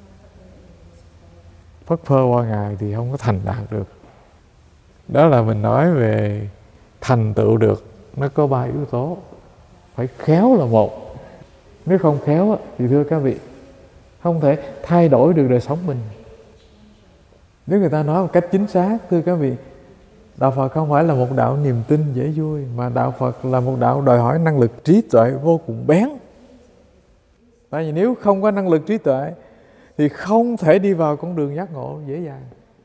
S1: phất phơ qua ngày thì không có thành đạt được. Đó là mình nói về thành tựu được, nó có 3 yếu tố. Phải khéo là một, nếu không khéo thì thưa các vị, không thể thay đổi được đời sống mình. Nếu người ta nói một cách chính xác, thưa các vị, đạo Phật không phải là một đạo niềm tin dễ vui, mà đạo Phật là một đạo đòi hỏi năng lực trí tuệ vô cùng bén. Tại vì nếu không có năng lực trí tuệ thì không thể đi vào con đường giác ngộ dễ dàng.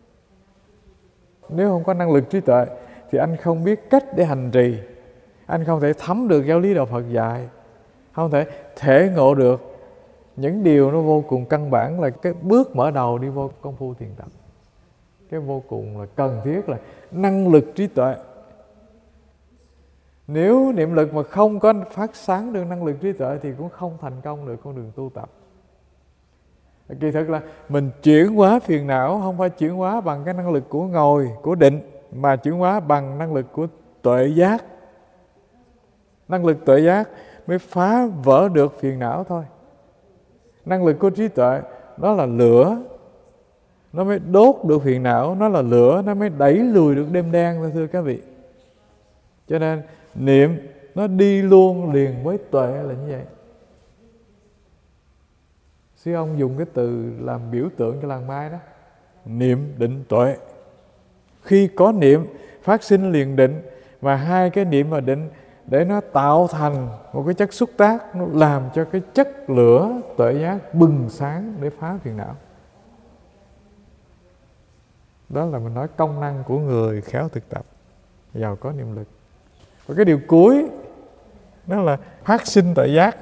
S1: Nếu không có năng lực trí tuệ thì anh không biết cách để hành trì, anh không thể thấm được giáo lý đạo Phật dạy, không thể thể ngộ được những điều nó vô cùng căn bản, là cái bước mở đầu đi vô công phu thiền tập. Cái vô cùng là cần thiết là năng lực trí tuệ. Nếu niệm lực mà không có phát sáng được năng lực trí tuệ thì cũng không thành công được con đường tu tập. Kỳ thực là mình chuyển hóa phiền não không phải chuyển hóa bằng cái năng lực của ngồi, của định, mà chuyển hóa bằng năng lực của tuệ giác. Năng lực tuệ giác mới phá vỡ được phiền não thôi. Năng lực của trí tuệ nó là lửa, nó mới đốt được phiền não, nó là lửa, nó mới đẩy lùi được đêm đen, thưa các vị. Cho nên niệm nó đi luôn liền với tuệ là như vậy. Sư ông dùng cái từ làm biểu tượng cho làng Mai đó, niệm định tuệ. Khi có niệm phát sinh liền định, và hai cái niệm và định để nó tạo thành một cái chất xúc tác, nó làm cho cái chất lửa tuệ giác bừng sáng để phá phiền não. Đó là mình nói công năng của người khéo thực tập, giàu có niệm lực. Và cái điều cuối đó là phát sinh tuệ giác.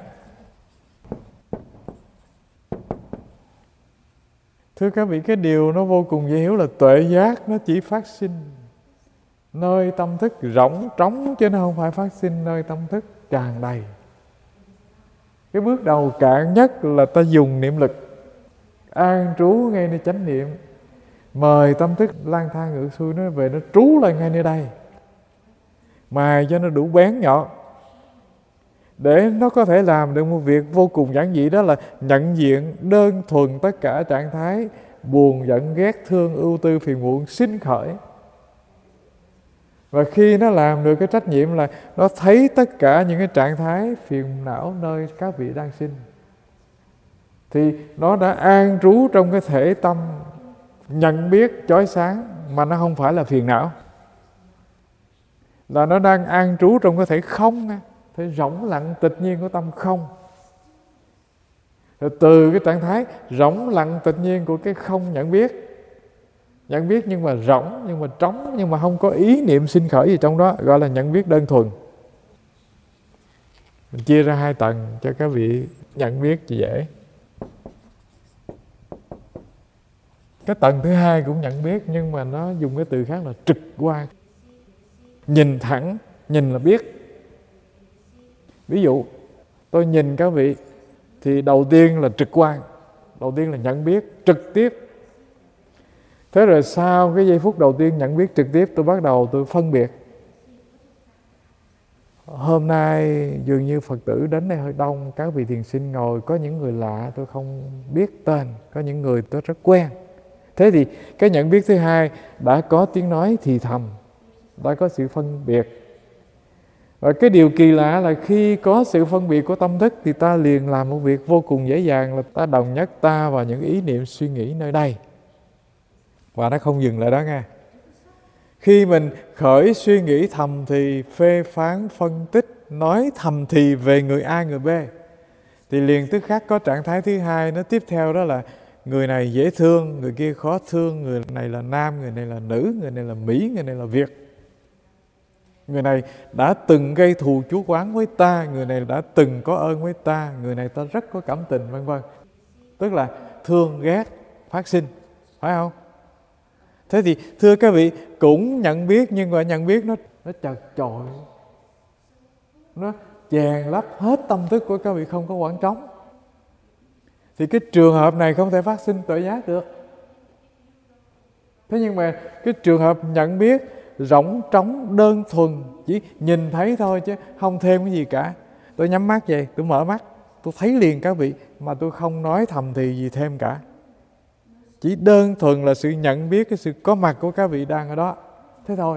S1: Thưa các vị, cái điều nó vô cùng dễ hiểu là tuệ giác nó chỉ phát sinh nơi tâm thức rỗng trống, chứ nó không phải phát sinh nơi tâm thức tràn đầy. Cái bước đầu cạn nhất là ta dùng niệm lực an trú ngay nơi chánh niệm, mời tâm thức lang thang ngược xuôi nó về, nó trú lại ngay nơi đây, mài cho nó đủ bén nhọn để nó có thể làm được một việc vô cùng giản dị, đó là nhận diện đơn thuần tất cả trạng thái buồn, giận, ghét, thương, ưu tư, phiền muộn sinh khởi. Và khi nó làm được cái trách nhiệm là nó thấy tất cả những cái trạng thái phiền não nơi các vị đang sinh, thì nó đã an trú trong cái thể tâm nhận biết chói sáng, mà nó không phải là phiền não, là nó đang an trú trong cái thể không, thể rỗng lặng tịch nhiên của tâm không. Rồi từ cái trạng thái rỗng lặng tịch nhiên của cái không nhận biết nhưng mà rỗng, nhưng mà trống, nhưng mà không có ý niệm sinh khởi gì trong đó, gọi là nhận biết đơn thuần. Mình chia ra hai tầng cho các vị nhận biết cho dễ. Cái tầng thứ hai cũng nhận biết, nhưng mà nó dùng cái từ khác là trực quan. Nhìn thẳng, nhìn là biết. Ví dụ tôi nhìn các vị thì đầu tiên là trực quan, đầu tiên là nhận biết trực tiếp. Thế rồi sau cái giây phút đầu tiên nhận biết trực tiếp, tôi bắt đầu tôi phân biệt. Hôm nay dường như Phật tử đến đây hơi đông, các vị thiền sinh ngồi, có những người lạ tôi không biết tên, có những người tôi rất quen. Thế thì cái nhận biết thứ hai đã có tiếng nói thì thầm, đã có sự phân biệt. Và cái điều kỳ lạ là khi có sự phân biệt của tâm thức thì ta liền làm một việc vô cùng dễ dàng, là ta đồng nhất ta và những ý niệm suy nghĩ nơi đây. Và nó không dừng lại đó nghe. Khi mình khởi suy nghĩ thầm thì, phê phán, phân tích, nói thầm thì về người A, người B, thì liền tức khắc có trạng thái thứ hai nó tiếp theo, đó là người này dễ thương, người kia khó thương, người này là nam, người này là nữ, người này là Mỹ, người này là Việt. Người này đã từng gây thù chuốc oán với ta, người này đã từng có ơn với ta, người này ta rất có cảm tình, vân vân. Tức là thương ghét phát sinh, phải không? Thế thì thưa các vị, cũng nhận biết, nhưng mà nhận biết nó chật chội, nó chèn lấp hết tâm thức của các vị, không có khoảng trống. Thì cái trường hợp này không thể phát sinh tuệ giác được. Thế nhưng mà cái trường hợp nhận biết rỗng trống đơn thuần, chỉ nhìn thấy thôi chứ không thêm cái gì cả. Tôi nhắm mắt vậy, tôi mở mắt, tôi thấy liền các vị, mà tôi không nói thầm thì gì thêm cả. Chỉ đơn thuần là sự nhận biết cái sự có mặt của các vị đang ở đó, thế thôi.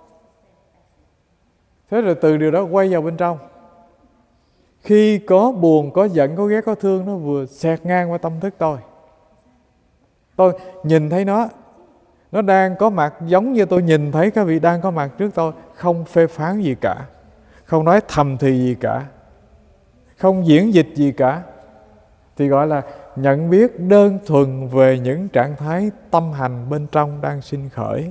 S1: Thế rồi từ điều đó quay vào bên trong. Khi có buồn, có giận, có ghét, có thương, nó vừa xẹt ngang qua tâm thức tôi. Tôi nhìn thấy nó đang có mặt giống như tôi nhìn thấy các vị đang có mặt trước tôi, không phê phán gì cả, không nói thầm thì gì cả, không diễn dịch gì cả, thì gọi là nhận biết đơn thuần về những trạng thái tâm hành bên trong đang sinh khởi.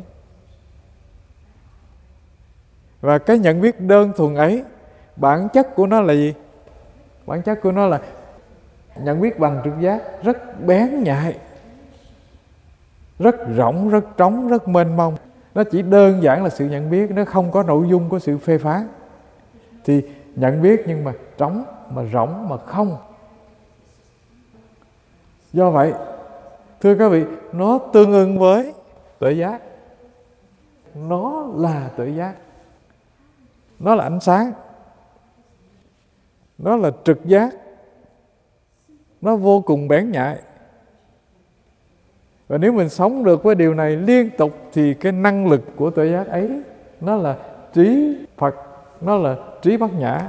S1: Và cái nhận biết đơn thuần ấy, bản chất của nó là gì? Bản chất của nó là nhận biết bằng trực giác, rất bén nhạy, rất rỗng, rất trống, rất mênh mông. Nó chỉ đơn giản là sự nhận biết, nó không có nội dung của sự phê phán. Thì nhận biết nhưng mà trống, mà rỗng, mà không. Do vậy, thưa các vị, nó tương ưng với tuệ giác. Nó là tuệ giác. Nó là ánh sáng. Nó là trực giác. Nó vô cùng bén nhạy. Và nếu mình sống được với điều này liên tục thì cái năng lực của tuệ giác ấy nó là trí Phật, nó là trí bát nhã.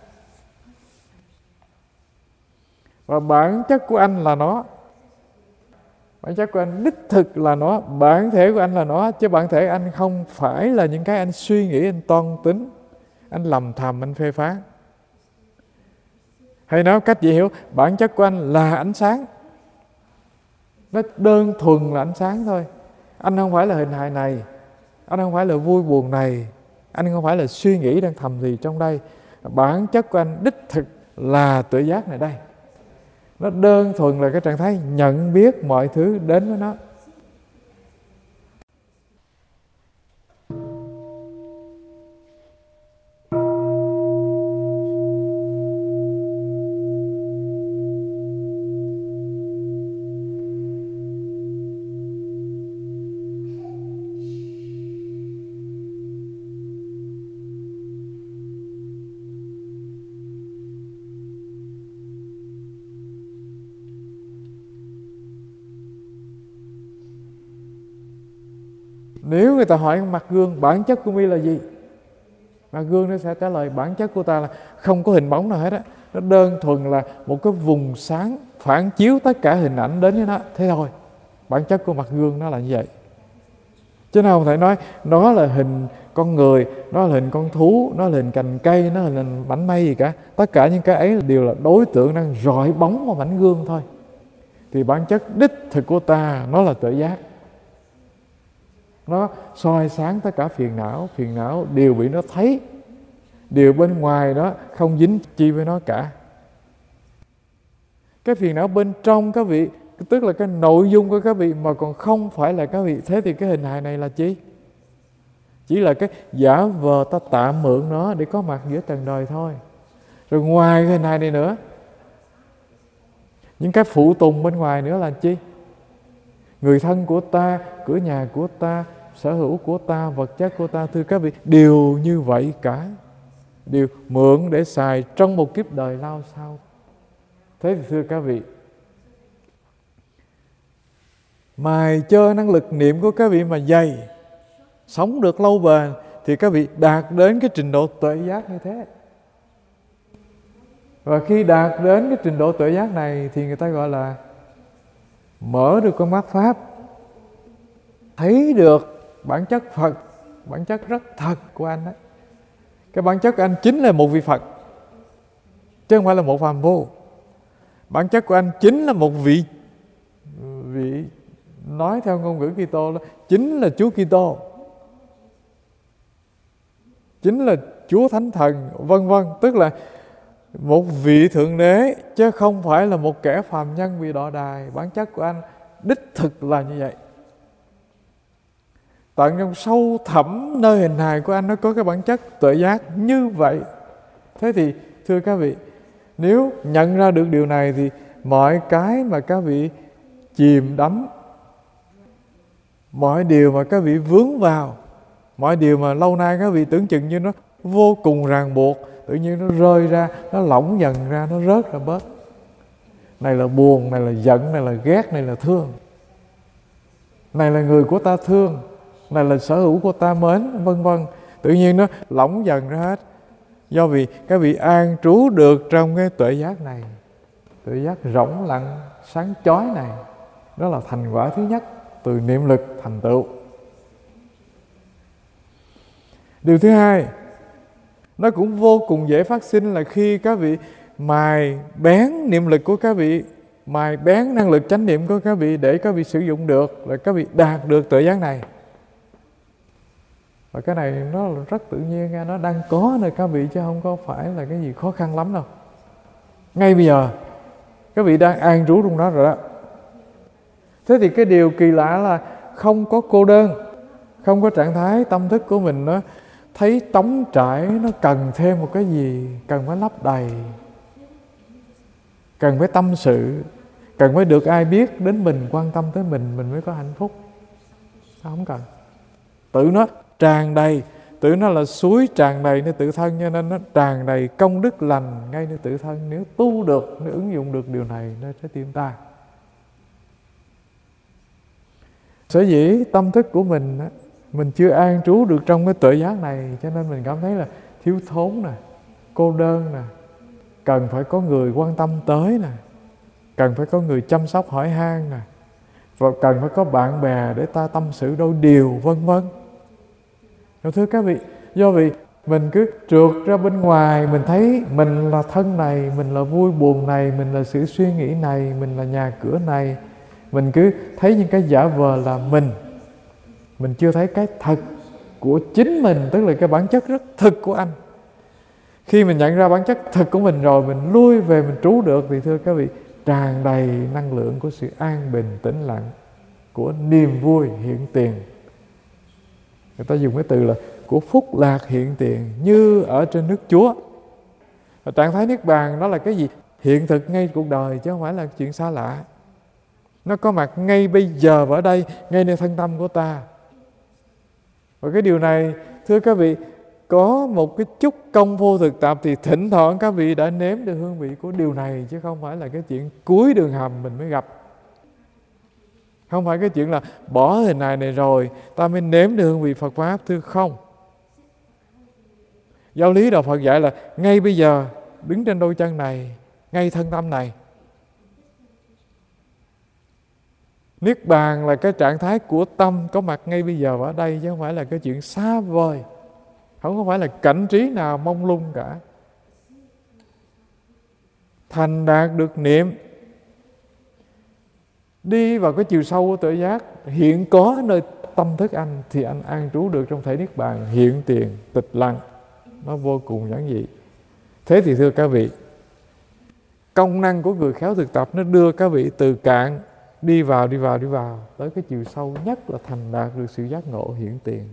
S1: Và bản chất của anh là nó. Bản chất của anh đích thực là nó. Bản thể của anh là nó. Chứ bản thể anh không phải là những cái anh suy nghĩ, anh toan tính, anh lầm thầm, anh phê phán. Hay nói cách dễ hiểu, bản chất của anh là ánh sáng. Nó đơn thuần là ánh sáng thôi. Anh không phải là hình hài này, anh không phải là vui buồn này, anh không phải là suy nghĩ đang thầm gì trong đây. Bản chất của anh đích thực là tuệ giác này đây. Nó đơn thuần là cái trạng thái nhận biết mọi thứ đến với nó. Nếu người ta hỏi mặt gương bản chất của mi là gì, mặt gương nó sẽ trả lời bản chất của ta là không có hình bóng nào hết á. Nó đơn thuần là một cái vùng sáng phản chiếu tất cả hình ảnh đến với nó. Thế thôi, bản chất của mặt gương nó là như vậy. Chứ nào không thể nói nó là hình con người, nó là hình con thú, nó là hình cành cây, nó là hình mảnh mây gì cả. Tất cả những cái ấy đều là đối tượng đang rọi bóng vào mảnh gương thôi. Thì bản chất đích thực của ta nó là tuệ giác. Nó soi sáng tất cả phiền não đều bị nó thấy, điều bên ngoài đó không dính chi với nó cả. Cái phiền não bên trong các vị, tức là cái nội dung của các vị mà còn không phải là các vị. Thế thì cái hình hài này là chi? Chỉ là cái giả vờ ta tạm mượn nó để có mặt giữa trần đời thôi. Rồi ngoài cái hình hài này nữa, những cái phụ tùng bên ngoài nữa là chi? Người thân của ta, cửa nhà của ta, sở hữu của ta, vật chất của ta, thưa các vị, đều như vậy cả. Đều mượn để xài trong một kiếp đời lao sao. Thế thì thưa các vị, mài cho năng lực niệm của các vị mà dày, sống được lâu bền, thì các vị đạt đến cái trình độ tuệ giác như thế. Và khi đạt đến cái trình độ tuệ giác này thì người ta gọi là mở được con mắt Pháp, thấy được bản chất Phật, bản chất rất thật của anh đó. Cái bản chất của anh chính là một vị Phật, chứ không phải là một phàm vô. Bản chất của anh chính là một vị nói theo ngôn ngữ Kitô đó, chính là Chúa Kitô, chính là Chúa Thánh Thần, vân vân. Tức là một vị Thượng Đế, chứ không phải là một kẻ phàm nhân bị đọa đài. Bản chất của anh đích thực là như vậy. Tận trong sâu thẳm nơi hình hài của anh nó có cái bản chất tuệ giác như vậy. Thế thì thưa các vị, nếu nhận ra được điều này thì mọi cái mà các vị chìm đắm, mọi điều mà các vị vướng vào, mọi điều mà lâu nay các vị tưởng chừng như nó vô cùng ràng buộc, tự nhiên nó rơi ra, nó lỏng dần ra, nó rớt ra bớt. Này là buồn, này là giận, này là ghét, này là thương. Này là người của ta thương, này là sở hữu của ta mến, vân vân. Tự nhiên nó lỏng dần ra hết. Do vì các vị an trú được trong cái tuệ giác này, tuệ giác rỗng lặng, sáng chói này. Đó là thành quả thứ nhất từ niệm lực thành tựu. Điều thứ hai, nó cũng vô cùng dễ phát sinh là khi các vị mài bén niệm lực của các vị, mài bén năng lực chánh niệm của các vị để các vị sử dụng được, là các vị đạt được tuệ giác này. Và cái này nó rất tự nhiên, nó đang có nơi các vị, chứ không có phải là cái gì khó khăn lắm đâu. Ngay bây giờ các vị đang an trú trong đó rồi đó. Thế thì cái điều kỳ lạ là không có cô đơn, không có trạng thái tâm thức của mình nó thấy trống trải, nó cần thêm một cái gì, cần phải lấp đầy, cần phải tâm sự, cần phải được ai biết đến mình, quan tâm tới mình mới có hạnh phúc. Nó không cần. Tự nó tràn đầy, tự nó là suối tràn đầy nơi tự thân, cho nên nó tràn đầy công đức lành ngay nơi tự thân. Nếu tu được, nếu ứng dụng được điều này nơi trái tim ta. Sở dĩ tâm thức của mình chưa an trú được trong cái tuệ giác này, cho nên mình cảm thấy là thiếu thốn nè, cô đơn nè, cần phải có người quan tâm tới nè, cần phải có người chăm sóc hỏi han nè, và cần phải có bạn bè để ta tâm sự đôi điều, vân vân. Thưa các vị, do vì mình cứ trượt ra bên ngoài, mình thấy mình là thân này, mình là vui buồn này, mình là sự suy nghĩ này, mình là nhà cửa này, mình cứ thấy những cái giả vờ là mình chưa thấy cái thật của chính mình, tức là cái bản chất rất thực của anh. Khi mình nhận ra bản chất thực của mình rồi, mình lui về mình trú được, thì thưa các vị, tràn đầy năng lượng của sự an bình, tĩnh lặng, của niềm vui hiện tiền. Người ta dùng cái từ là của phúc lạc hiện tiền, như ở trên nước Chúa. Và trạng thái Niết Bàn đó là cái gì? Hiện thực ngay cuộc đời, chứ không phải là chuyện xa lạ. Nó có mặt ngay bây giờ và ở đây, ngay nơi thân tâm của ta. Và cái điều này, thưa các vị, có một cái chút công phu thực tập thì thỉnh thoảng các vị đã nếm được hương vị của điều này, chứ không phải là cái chuyện cuối đường hầm mình mới gặp. Không phải cái chuyện là bỏ hình hài này rồi ta mới nếm được hương vị Phật Pháp, thưa không. Giáo lý Đạo Phật dạy là ngay bây giờ, đứng trên đôi chân này, ngay thân tâm này. Niết Bàn là cái trạng thái của tâm có mặt ngay bây giờ và ở đây, chứ không phải là cái chuyện xa vời, không có phải là cảnh trí nào mông lung cả. Thành đạt được niệm, đi vào cái chiều sâu của tự giác hiện có nơi tâm thức anh, thì anh an trú được trong thể Niết Bàn hiện tiền, tịch lặng. Nó vô cùng giản dị. Thế thì thưa các vị, công năng của người khéo thực tập nó đưa các vị từ cạn đi vào tới cái chiều sâu nhất là thành đạt được sự giác ngộ hiện tiền.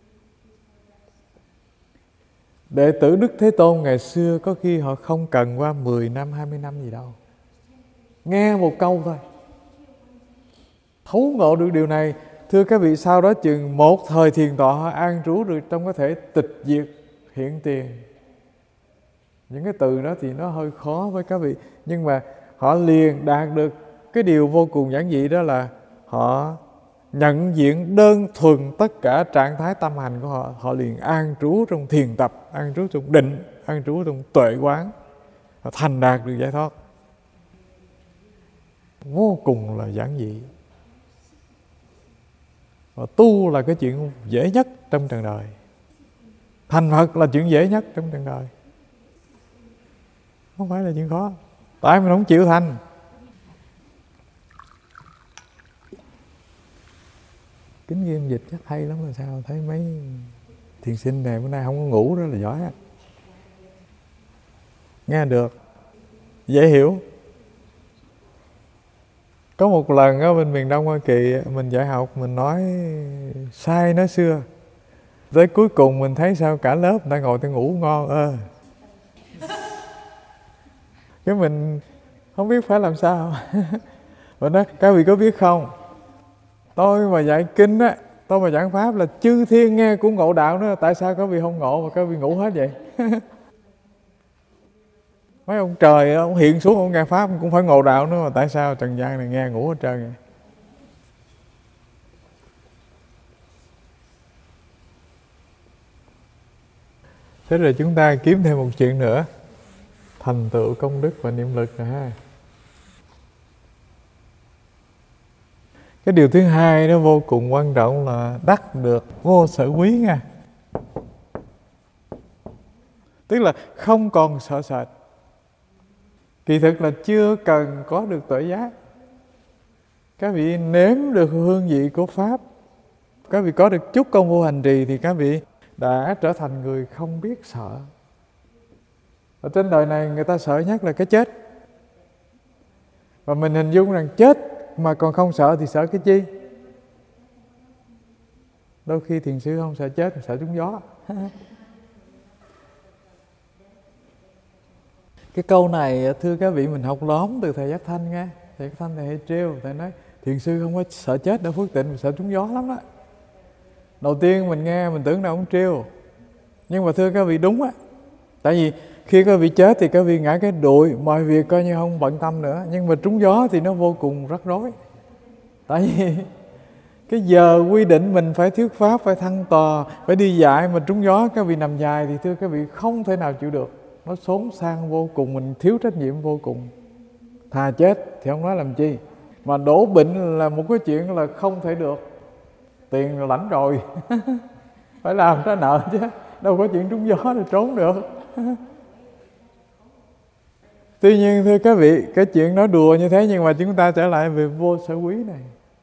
S1: Đệ tử Đức Thế Tôn ngày xưa có khi họ không cần qua 10 năm, 20 năm gì đâu. Nghe một câu thôi, thấu ngộ được điều này, thưa các vị, sau đó chừng một thời thiền tọa họ an trú được trong cái thể tịch diệt hiện tiền. Những cái từ đó thì nó hơi khó với các vị, nhưng mà họ liền đạt được cái điều vô cùng giản dị, đó là họ nhận diện đơn thuần tất cả trạng thái tâm hành của họ. Họ liền an trú trong thiền tập, an trú trong định, an trú trong tuệ quán, họ thành đạt được giải thoát. Vô cùng là giản dị. Và tu là cái chuyện dễ nhất trong trần đời. Thành Phật là chuyện dễ nhất trong trần đời, không phải là chuyện khó. Tại mình không chịu thành. Kính Nghiêm dịch chắc hay lắm là sao? Thấy mấy thiền sinh này bữa nay không có ngủ đó là giỏi á. Nghe được, dễ hiểu. Có một lần ở bên miền Đông Hoa Kỳ, mình dạy học, mình nói sai nói xưa. Tới cuối cùng mình thấy sao cả lớp người ta ngồi ta ngủ ngon Cái mình không biết phải làm sao. Và nói, các vị có biết không, tôi mà dạy kinh á, tôi mà giảng pháp là chư thiên nghe cũng ngộ đạo nữa, tại sao các vị không ngộ mà các vị ngủ hết vậy? Mấy ông trời, ông hiện xuống ông nghe pháp cũng phải ngộ đạo nữa, mà tại sao trần gian này nghe ngủ hết trơn vậy? Thế rồi chúng ta kiếm thêm một chuyện nữa, thành tựu công đức và niệm lực rồi ha. Cái điều thứ hai nó vô cùng quan trọng là đắc được vô sở quý nha. Tức là không còn sợ sệt. Kỳ thực là chưa cần có được tuệ giác. Các vị nếm được hương vị của Pháp, các vị có được chút công phu hành trì, thì các vị đã trở thành người không biết sợ. Ở trên đời này người ta sợ nhất là cái chết. Và mình hình dung rằng chết mà còn không sợ thì sợ cái chi? Đôi khi thiền sư không sợ chết, sợ trúng gió. Cái câu này thưa các vị mình học lóm từ thầy Giác Thanh nghe. Thầy Giác Thanh thầy hay trêu, thầy nói thiền sư không có sợ chết đâu Phước Tịnh, sợ trúng gió lắm đó. Đầu tiên mình nghe mình tưởng là ông trêu, nhưng mà thưa các vị đúng á. Tại vì khi các vị chết thì các vị ngã cái đùi, mọi việc coi như không bận tâm nữa. Nhưng mà trúng gió thì nó vô cùng rắc rối. Tại vì cái giờ quy định mình phải thuyết pháp, phải thăng tòa, phải đi dạy, mà trúng gió các vị nằm dài thì thưa các vị không thể nào chịu được. Nó xốn sang vô cùng, mình thiếu trách nhiệm vô cùng. Thà chết thì không nói làm chi. Mà đổ bệnh là một cái chuyện là không thể được. Tiền là lãnh rồi phải làm trả nợ chứ, đâu có chuyện trúng gió thì trốn được. Tuy nhiên thưa các vị, cái chuyện nói đùa như thế, nhưng mà chúng ta trở lại về vô sở quý này.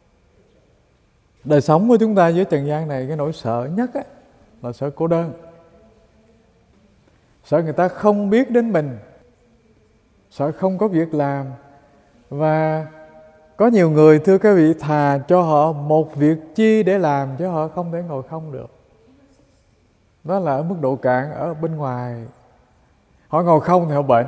S1: Đời sống của chúng ta dưới trần gian này, cái nỗi sợ nhất á, là sợ cô đơn. Sợ người ta không biết đến mình, sợ không có việc làm. Và có nhiều người thưa các vị, thà cho họ một việc chi để làm, chứ họ không thể ngồi không được. Đó là ở mức độ cạn ở bên ngoài. Họ ngồi không thì họ bệnh,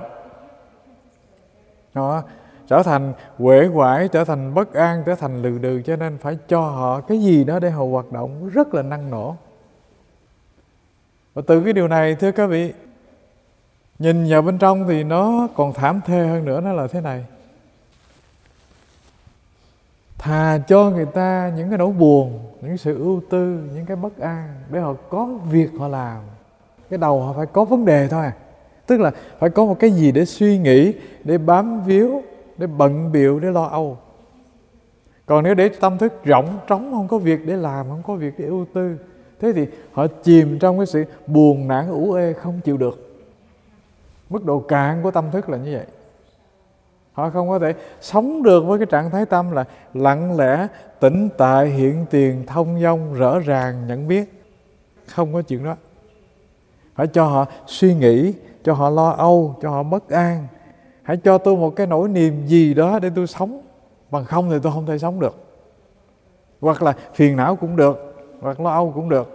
S1: họ trở thành uể oải, trở thành bất an, trở thành lừ đừ. Cho nên phải cho họ cái gì đó để họ hoạt động rất là năng nổ. Và từ cái điều này thưa các vị, nhìn vào bên trong thì nó còn thảm thê hơn nữa. Nó là thế này: thà cho người ta những cái nỗi buồn, những sự ưu tư, những cái bất an, để họ có việc họ làm. Cái đầu họ phải có vấn đề thôi à. Tức là phải có một cái gì để suy nghĩ, để bám víu, để bận bịu, để lo âu. Còn nếu để tâm thức rỗng trống, không có việc để làm, không có việc để ưu tư, thế thì họ chìm trong cái sự buồn nản ủ ê không chịu được. Mức độ cạn của tâm thức là như vậy. Họ không có thể sống được với cái trạng thái tâm là lặng lẽ, tĩnh tại, hiện tiền, thông dong, rõ ràng, nhận biết. Không có chuyện đó. Phải cho họ suy nghĩ, cho họ lo âu, cho họ bất an. Hãy cho tôi một cái nỗi niềm gì đó để tôi sống. Bằng không thì tôi không thể sống được. Hoặc là phiền não cũng được, hoặc lo âu cũng được.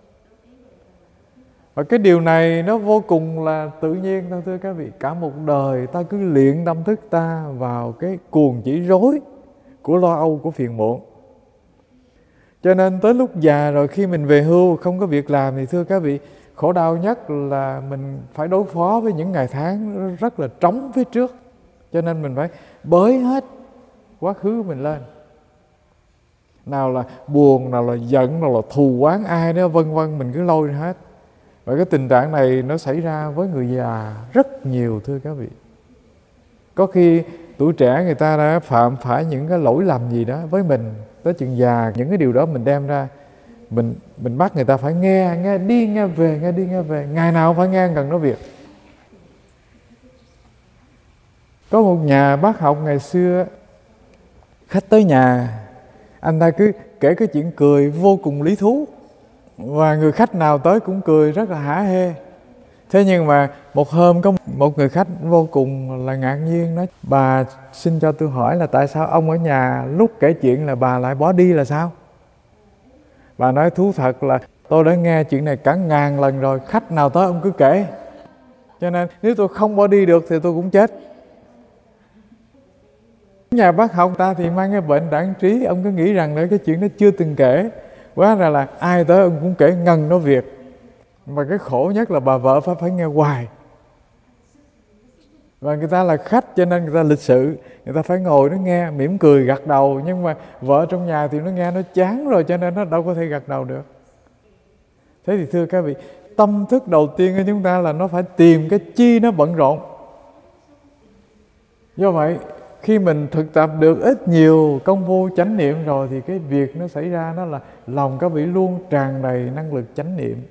S1: Và cái điều này nó vô cùng là tự nhiên thôi thưa các vị. Cả một đời ta cứ luyện tâm thức ta vào cái cuồng chỉ rối của lo âu, của phiền muộn. Cho nên tới lúc già rồi, khi mình về hưu không có việc làm thì thưa các vị, khổ đau nhất là mình phải đối phó với những ngày tháng rất là trống phía trước. Cho nên mình phải bới hết quá khứ mình lên. Nào là buồn, nào là giận, nào là thù oán ai đó, vân vân, mình cứ lôi ra hết. Và cái tình trạng này nó xảy ra với người già rất nhiều thưa các vị. Có khi tuổi trẻ người ta đã phạm phải những cái lỗi lầm gì đó với mình, tới chừng già những cái điều đó mình đem ra, mình bắt người ta phải nghe đi nghe về, nghe đi nghe về, ngày nào phải nghe cần nói việc. Có một nhà bác học ngày xưa, khách tới nhà, anh ta cứ kể cái chuyện cười vô cùng lý thú, và người khách nào tới cũng cười rất là hả hê. Thế nhưng mà một hôm có một người khách vô cùng là ngạc nhiên, nói: bà xin cho tôi hỏi là tại sao ông ở nhà lúc kể chuyện là bà lại bỏ đi là sao? Bà nói: thú thật là tôi đã nghe chuyện này cả ngàn lần rồi, khách nào tới ông cứ kể, cho nên nếu tôi không bỏ đi được thì tôi cũng chết. Nhà bác học ta thì mang cái bệnh đảng trí, ông cứ nghĩ rằng là cái chuyện đó chưa từng kể. Quá ra là ai tới ông cũng kể ngần nói việc. Mà cái khổ nhất là bà vợ phải nghe hoài. Và người ta là khách cho nên người ta lịch sự, người ta phải ngồi nó nghe, mỉm cười gật đầu. Nhưng mà vợ trong nhà thì nó nghe nó chán rồi, cho nên nó đâu có thể gật đầu được. Thế thì thưa các vị, tâm thức đầu tiên của chúng ta là nó phải tìm cái chi nó bận rộn. Do vậy khi mình thực tập được ít nhiều công phu chánh niệm rồi, thì cái việc nó xảy ra đó là lòng các vị luôn tràn đầy năng lực chánh niệm.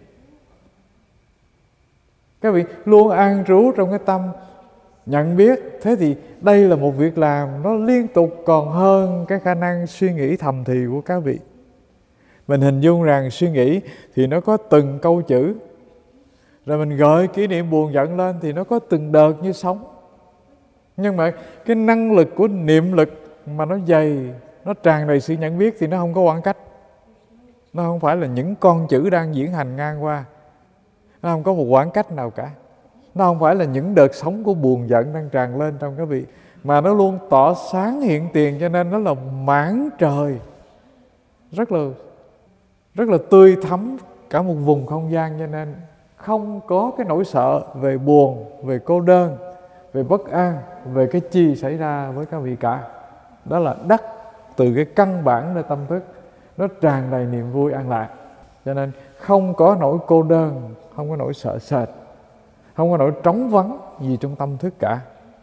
S1: Các vị luôn an trú trong cái tâm nhận biết. Thế thì đây là một việc làm nó liên tục còn hơn cái khả năng suy nghĩ thầm thì của các vị. Mình hình dung rằng suy nghĩ thì nó có từng câu chữ, rồi mình gợi kỷ niệm buồn giận lên thì nó có từng đợt như sóng. Nhưng mà cái năng lực của niệm lực mà nó dày, nó tràn đầy sự nhận biết thì nó không có khoảng cách. Nó không phải là những con chữ đang diễn hành ngang qua, nó không có một khoảng cách nào cả. Nó không phải là những đợt sóng của buồn giận đang tràn lên trong các vị, mà nó luôn tỏ sáng hiện tiền, cho nên nó là mãn trời, rất là tươi thắm cả một vùng không gian. Cho nên không có cái nỗi sợ về buồn, về cô đơn, về bất an, về cái chi xảy ra với các vị cả. Đó là đắc từ cái căn bản nơi tâm thức, nó tràn đầy niềm vui an lạc. Cho nên không có nỗi cô đơn, không có nỗi sợ sệt, không có nỗi trống vắng gì trong tâm thức cả.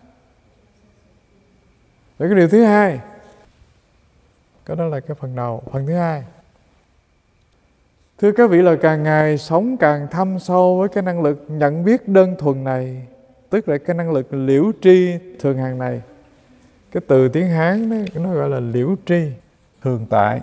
S1: Vậy cái điều thứ hai, cái đó là cái phần đầu. Phần thứ hai, thưa các vị, là càng ngày sống càng thâm sâu với cái năng lực nhận biết đơn thuần này, tức là cái năng lực liễu tri thường hằng này. Cái từ tiếng Hán đó, nó gọi là liễu tri thường tại,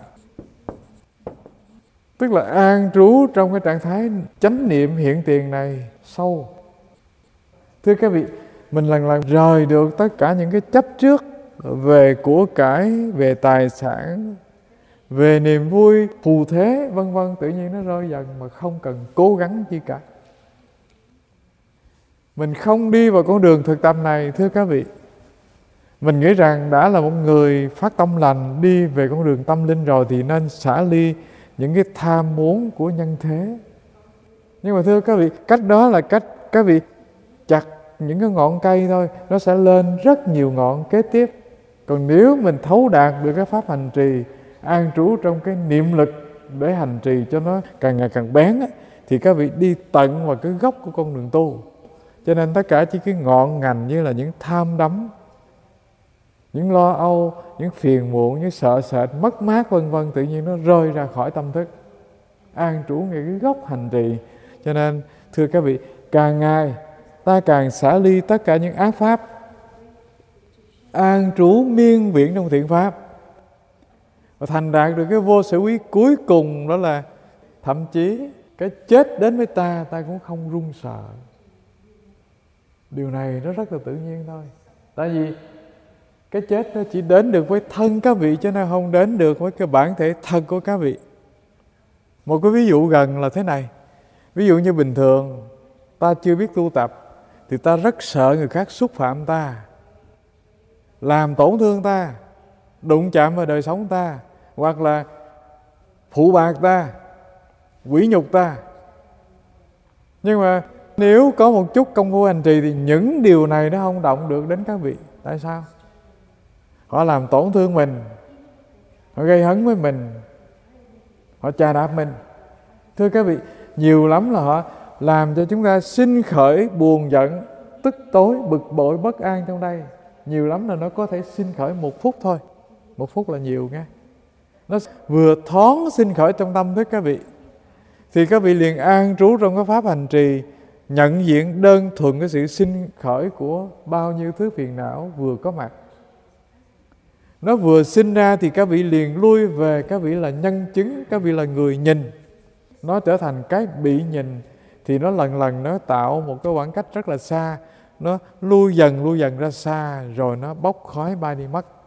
S1: tức là an trú trong cái trạng thái chánh niệm hiện tiền này sâu. Thưa các vị, mình lần lần rời được tất cả những cái chấp trước về của cải, về tài sản, về niềm vui phù thế vân vân, tự nhiên nó rơi dần mà không cần cố gắng chi cả. Mình không đi vào con đường thực tập này, thưa các vị, mình nghĩ rằng đã là một người phát tâm lành, đi về con đường tâm linh rồi thì nên xả ly những cái tham muốn của nhân thế. Nhưng mà thưa các vị, cách đó là cách các vị chặt những cái ngọn cây thôi, nó sẽ lên rất nhiều ngọn kế tiếp. Còn nếu mình thấu đạt được cái pháp hành trì, an trú trong cái niệm lực để hành trì cho nó càng ngày càng bén á, thì các vị đi tận vào cái gốc của con đường tu. Cho nên tất cả chỉ cái ngọn ngành như là những tham đắm, những lo âu, những phiền muộn, những sợ sệt, mất mát vân vân, tự nhiên nó rơi ra khỏi tâm thức, an trú ngay cái gốc hành trì. Cho nên thưa các vị, càng ngày ta càng xả ly tất cả những ác pháp, an trú miên viễn trong thiện pháp, và thành đạt được cái vô sở quý cuối cùng, đó là thậm chí cái chết đến với ta cũng không run sợ. Điều này nó rất là tự nhiên thôi. Tại vì cái chết nó chỉ đến được với thân các vị, chứ nó không đến được với cái bản thể thân của các vị. Một cái ví dụ gần là thế này. Ví dụ như bình thường ta chưa biết tu tập thì ta rất sợ người khác xúc phạm ta, làm tổn thương ta, đụng chạm vào đời sống ta, hoặc là phụ bạc ta, quỷ nhục ta. Nhưng mà nếu có một chút công phu hành trì thì những điều này nó không động được đến các vị. Tại sao? Họ làm tổn thương mình, họ gây hấn với mình, họ chà đạp mình. Thưa các vị, nhiều lắm là họ làm cho chúng ta sinh khởi buồn giận, tức tối, bực bội, bất an trong đây. Nhiều lắm là nó có thể sinh khởi 1 phút thôi. 1 phút là nhiều nghe. Nó vừa thoáng sinh khởi trong tâm thức các vị, thì các vị liền an trú trong cái pháp hành trì, nhận diện đơn thuần cái sự sinh khởi của bao nhiêu thứ phiền não vừa có mặt. Nó vừa sinh ra thì các vị liền lui về, các vị là nhân chứng, các vị là người nhìn. Nó trở thành cái bị nhìn thì nó lần lần nó tạo một cái khoảng cách rất là xa, nó lui dần ra xa, rồi nó bốc khói bay đi mất.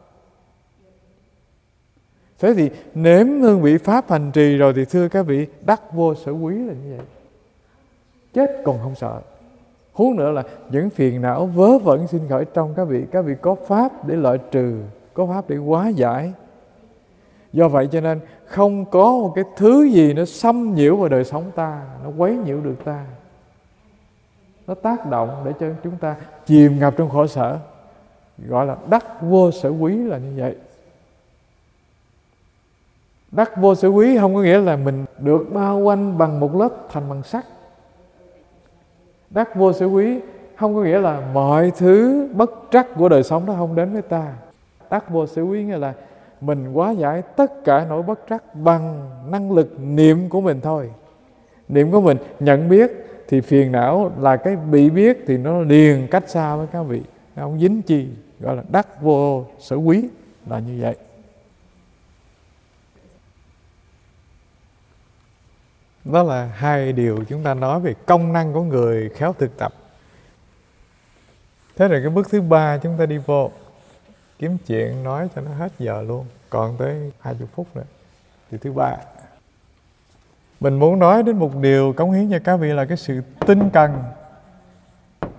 S1: Thế thì nếm hương vị pháp hành trì rồi thì thưa các vị, đắc vô sở quý là như vậy. Chết còn không sợ. Huống nữa là những phiền não vớ vẩn sinh khởi trong các vị có pháp để loại trừ, có pháp để hóa giải. Do vậy cho nên không có một cái thứ gì nó xâm nhiễu vào đời sống ta, nó quấy nhiễu được ta, nó tác động để cho chúng ta chìm ngập trong khổ sở. Gọi là đắc vô sở quý là như vậy. Đắc vô sở quý không có nghĩa là mình được bao quanh bằng một lớp thành bằng sắt. Đắc vô sở quý không có nghĩa là mọi thứ bất trắc của đời sống nó không đến với ta. Đắc vô sở quý nghĩa là mình hóa giải tất cả nỗi bất trắc bằng năng lực niệm của mình thôi. Niệm của mình nhận biết thì phiền não là cái bị biết thì nó liền cách xa với các vị, nó không dính chi. Gọi là đắc vô sở quý là như vậy. Đó là 2 điều chúng ta nói về công năng của người khéo thực tập. Thế rồi cái bước thứ 3 chúng ta đi vô kiếm chuyện nói cho nó hết giờ luôn, còn tới 20 phút nữa. Thì thứ 3, mình muốn nói đến một điều cống hiến cho các vị là cái sự tinh cần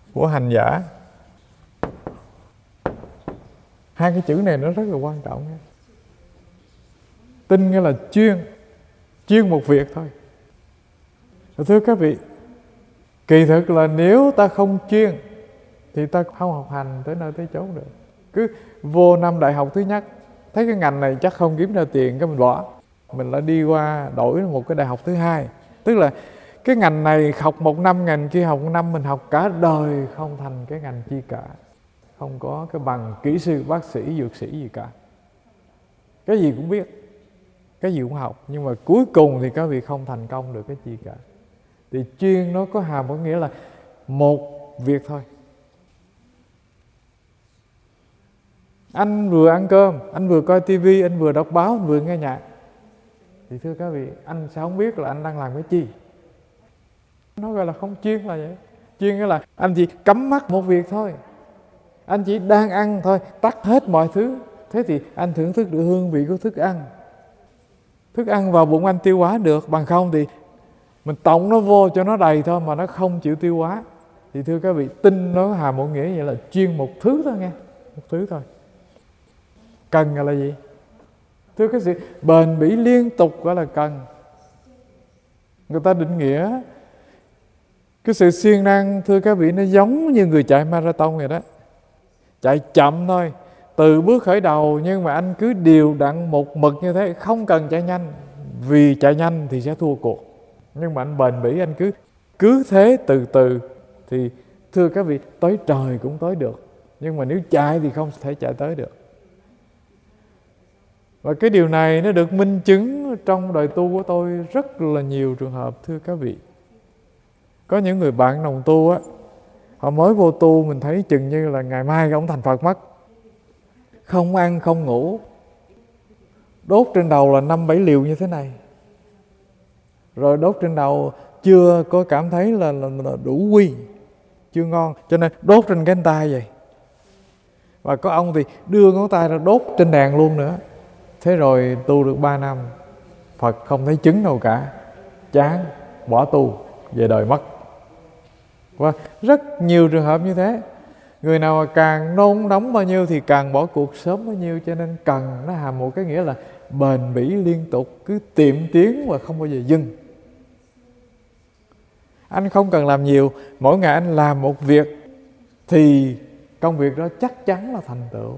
S1: của hành giả. Hai cái chữ này nó rất là quan trọng. Tinh nghĩa là chuyên một việc thôi. Thưa các vị, kỳ thực là nếu ta không chuyên thì ta không học hành tới nơi tới chốn được. Cứ vô năm đại học thứ nhất, thấy cái ngành này chắc không kiếm ra tiền, cái mình bỏ. Mình lại đi qua đổi một cái đại học thứ hai. Tức là cái ngành này học 1 năm, ngành kia học 1 năm, mình học cả đời không thành cái ngành chi cả. Không có cái bằng kỹ sư, bác sĩ, dược sĩ gì cả. Cái gì cũng biết, cái gì cũng học, nhưng mà cuối cùng thì các vị không thành công được cái chi cả. Thì chuyên nó có hàm có nghĩa là một việc thôi. Anh vừa ăn cơm, anh vừa coi tivi, anh vừa đọc báo, anh vừa nghe nhạc, thì thưa các vị, anh sẽ không biết là anh đang làm cái chi. Nó gọi là không chuyên là vậy. Chuyên nghĩa là anh chỉ cắm mắt một việc thôi. Anh chỉ đang ăn thôi, tắt hết mọi thứ. Thế thì anh thưởng thức được hương vị của thức ăn. Thức ăn vào bụng anh tiêu hóa được, bằng không thì mình tổng nó vô cho nó đầy thôi mà nó không chịu tiêu hóa. Thì thưa các vị, tinh nó hàm một nghĩa vậy là chuyên một thứ thôi nghe. Một thứ thôi. Cần là gì? Thưa cái sự bền bỉ liên tục gọi là cần. Người ta định nghĩa cái sự siêng năng, thưa các vị, nó giống như người chạy marathon vậy đó. Chạy chậm thôi, từ bước khởi đầu, nhưng mà anh cứ đều đặn một mực như thế, không cần chạy nhanh. Vì chạy nhanh thì sẽ thua cuộc. Nhưng mà anh bền bỉ, anh cứ thế từ từ thì thưa các vị, tới trời cũng tới được. Nhưng mà nếu chạy thì không thể chạy tới được. Và cái điều này nó được minh chứng trong đời tu của tôi rất là nhiều trường hợp, thưa các vị. Có những người bạn đồng tu á, họ mới vô tu, mình thấy chừng như là ngày mai ông thành Phật mất. Không ăn, không ngủ, đốt trên đầu là 5-7 liều như thế này. Rồi đốt trên đầu chưa có cảm thấy là đủ quy, chưa ngon, cho nên đốt trên cánh tay vậy. Và có ông thì đưa ngón tay ra đốt trên đèn luôn nữa. Thế rồi tu được 3 năm, Phật không thấy chứng đâu cả, chán, bỏ tu, về đời mất. Và rất nhiều trường hợp như thế. Người nào mà càng nôn nóng bao nhiêu thì càng bỏ cuộc sớm bao nhiêu. Cho nên cần nó hàm một cái nghĩa là bền bỉ liên tục, cứ tiệm tiến và không bao giờ dừng. Anh không cần làm nhiều, mỗi ngày anh làm một việc thì công việc đó chắc chắn là thành tựu.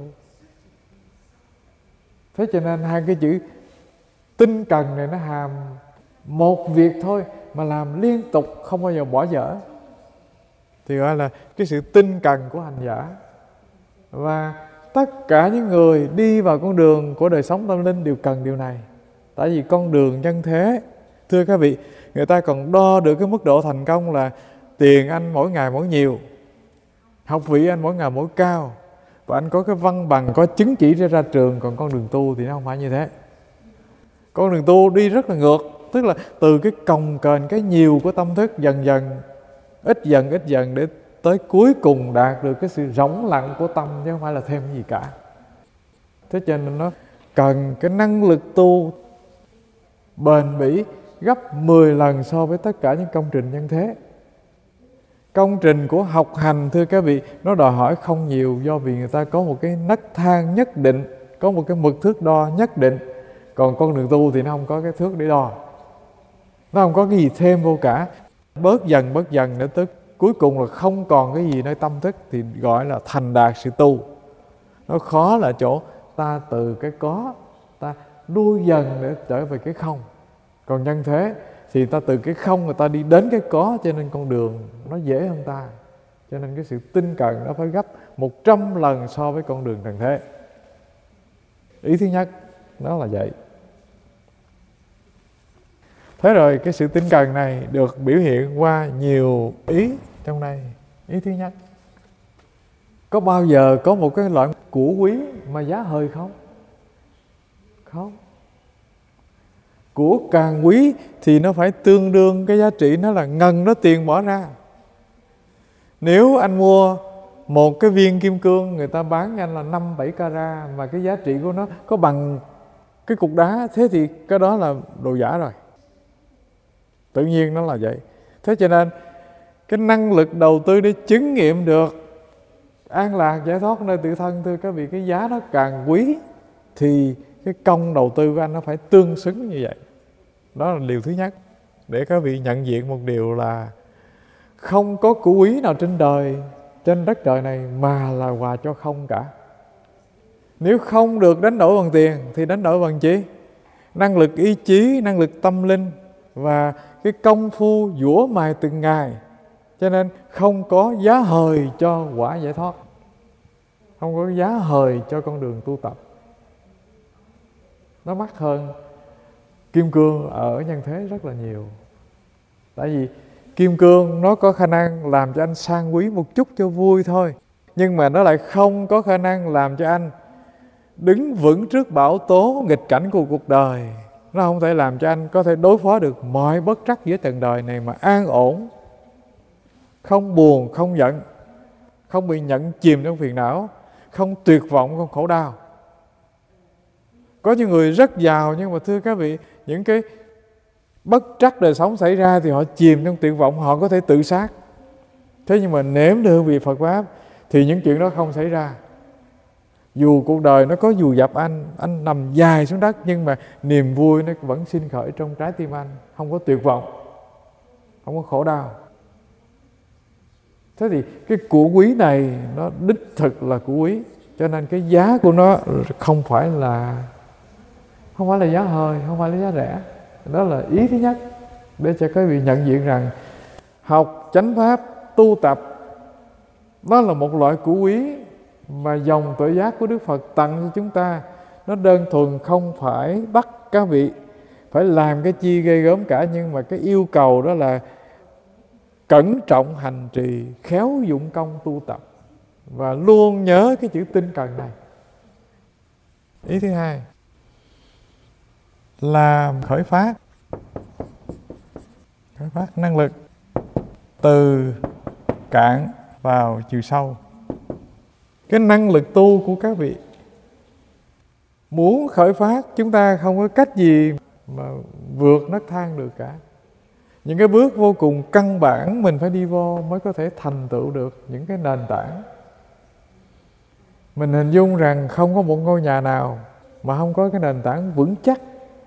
S1: Thế cho nên hai cái chữ tinh cần này nó hàm một việc thôi mà làm liên tục, không bao giờ bỏ dở, thì gọi là cái sự tinh cần của hành giả. Và tất cả những người đi vào con đường của đời sống tâm linh đều cần điều này. Tại vì con đường nhân thế, thưa các vị, người ta còn đo được cái mức độ thành công là tiền anh mỗi ngày mỗi nhiều, học vị anh mỗi ngày mỗi cao, và anh có cái văn bằng, có chứng chỉ để ra trường. Còn con đường tu thì nó không phải như thế. Con đường tu đi rất là ngược, tức là từ cái cồng kềnh, cái nhiều của tâm thức dần ít dần để tới cuối cùng đạt được cái sự rỗng lặng của tâm, chứ không phải là thêm gì cả. Thế cho nên nó cần cái năng lực tu bền bỉ gấp 10 lần so với tất cả những công trình nhân thế. Công trình của học hành, thưa các vị, nó đòi hỏi không nhiều, do vì người ta có một cái nấc thang nhất định, có một cái mực thước đo nhất định. Còn con đường tu thì nó không có cái thước để đo, nó không có cái gì thêm vô cả. Bớt dần để tới cuối cùng là không còn cái gì nơi tâm thức, thì gọi là thành đạt sự tu. Nó khó là chỗ ta từ cái có, ta lui dần để trở về cái không. Còn nhân thế thì ta từ cái không người ta đi đến cái có, cho nên con đường nó dễ hơn ta. Cho nên cái sự tinh cần nó phải gấp 100 lần so với con đường trần thế. Ý thứ nhất nó là vậy. Thế rồi cái sự tinh cần này được biểu hiện qua nhiều ý trong đây. Ý thứ nhất, có bao giờ có một cái loại của quý mà giá hời không? Không. Của càng quý thì nó phải tương đương cái giá trị, nó là ngần đó tiền bỏ ra. Nếu anh mua một cái viên kim cương, người ta bán anh là 5-7 carat, mà cái giá trị của nó có bằng cái cục đá, thế thì cái đó là đồ giả rồi. Tự nhiên nó là vậy. Thế cho nên cái năng lực đầu tư để chứng nghiệm được an lạc giải thoát nơi tự thân, thưa các vị, cái giá nó càng quý thì cái công đầu tư của anh nó phải tương xứng như vậy. Đó là điều thứ nhất, để các vị nhận diện một điều là không có của quý nào trên đời, trên đất trời này mà là quà cho không cả. Nếu không được đánh đổi bằng tiền thì đánh đổi bằng chi? Năng lực ý chí, năng lực tâm linh và cái công phu giũa mài từng ngày. Cho nên không có giá hời cho quả giải thoát, không có giá hời cho con đường tu tập. Nó mắc hơn kim cương ở nhân thế rất là nhiều. Tại vì kim cương nó có khả năng làm cho anh sang quý một chút cho vui thôi, nhưng mà nó lại không có khả năng làm cho anh đứng vững trước bão tố nghịch cảnh của cuộc đời. Nó không thể làm cho anh có thể đối phó được mọi bất trắc giữa trần đời này mà an ổn, không buồn, không giận, không bị nhận chìm trong phiền não, không tuyệt vọng, không khổ đau. Có những người rất giàu nhưng mà thưa các vị, những cái bất trắc đời sống xảy ra thì họ chìm trong tuyệt vọng, họ có thể tự sát. Thế nhưng mà nếm được hương vị Phật Pháp thì những chuyện đó không xảy ra. Dù cuộc đời nó có dù dập anh nằm dài xuống đất, nhưng mà niềm vui nó vẫn sinh khởi trong trái tim anh, không có tuyệt vọng, không có khổ đau. Thế thì cái của quý này nó đích thực là của quý, cho nên cái giá của nó không phải là giá hời, không phải là giá rẻ. Đó là ý thứ nhất, để cho các vị nhận diện rằng học chánh pháp, tu tập, nó là một loại của quý mà dòng tuệ giác của Đức Phật tặng cho chúng ta. Nó đơn thuần không phải bắt các vị phải làm cái chi ghê gớm cả, nhưng mà cái yêu cầu đó là cẩn trọng hành trì, khéo dụng công tu tập và luôn nhớ cái chữ tinh cần này. Ý thứ hai là khởi phát năng lực từ cạn vào chiều sâu. Cái năng lực tu của các vị muốn khởi phát, chúng ta không có cách gì mà vượt nấc thang được cả. Những cái bước vô cùng căn bản mình phải đi vô mới có thể thành tựu được những cái nền tảng. Mình hình dung rằng không có một ngôi nhà nào mà không có cái nền tảng vững chắc,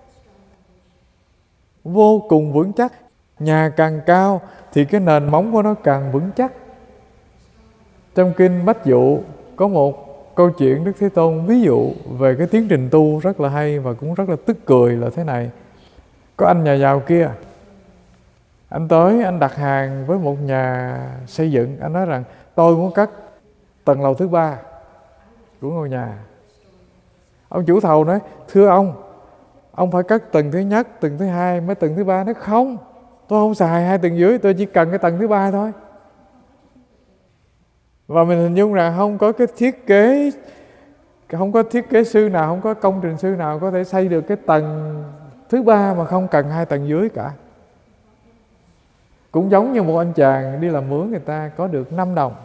S1: vô cùng vững chắc. Nhà càng cao thì cái nền móng của nó càng vững chắc. Trong kinh Bách Dụ có một câu chuyện Đức Thế Tôn ví dụ về cái tiến trình tu rất là hay và cũng rất là tức cười là thế này. Có anh nhà giàu kia, anh tới, anh đặt hàng với một nhà xây dựng. Anh nói rằng tôi muốn cất tầng lầu thứ 3 của ngôi nhà. Ông chủ thầu nói, thưa ông phải cất tầng thứ nhất, tầng thứ 2 mới tầng thứ 3. Nói không, tôi không xài 2 tầng dưới, tôi chỉ cần cái tầng thứ 3 thôi. Và mình hình dung rằng không có thiết kế sư nào, không có công trình sư nào có thể xây được cái tầng thứ 3 mà không cần 2 tầng dưới cả. Cũng giống như một anh chàng đi làm mướn người ta có được 5 đồng.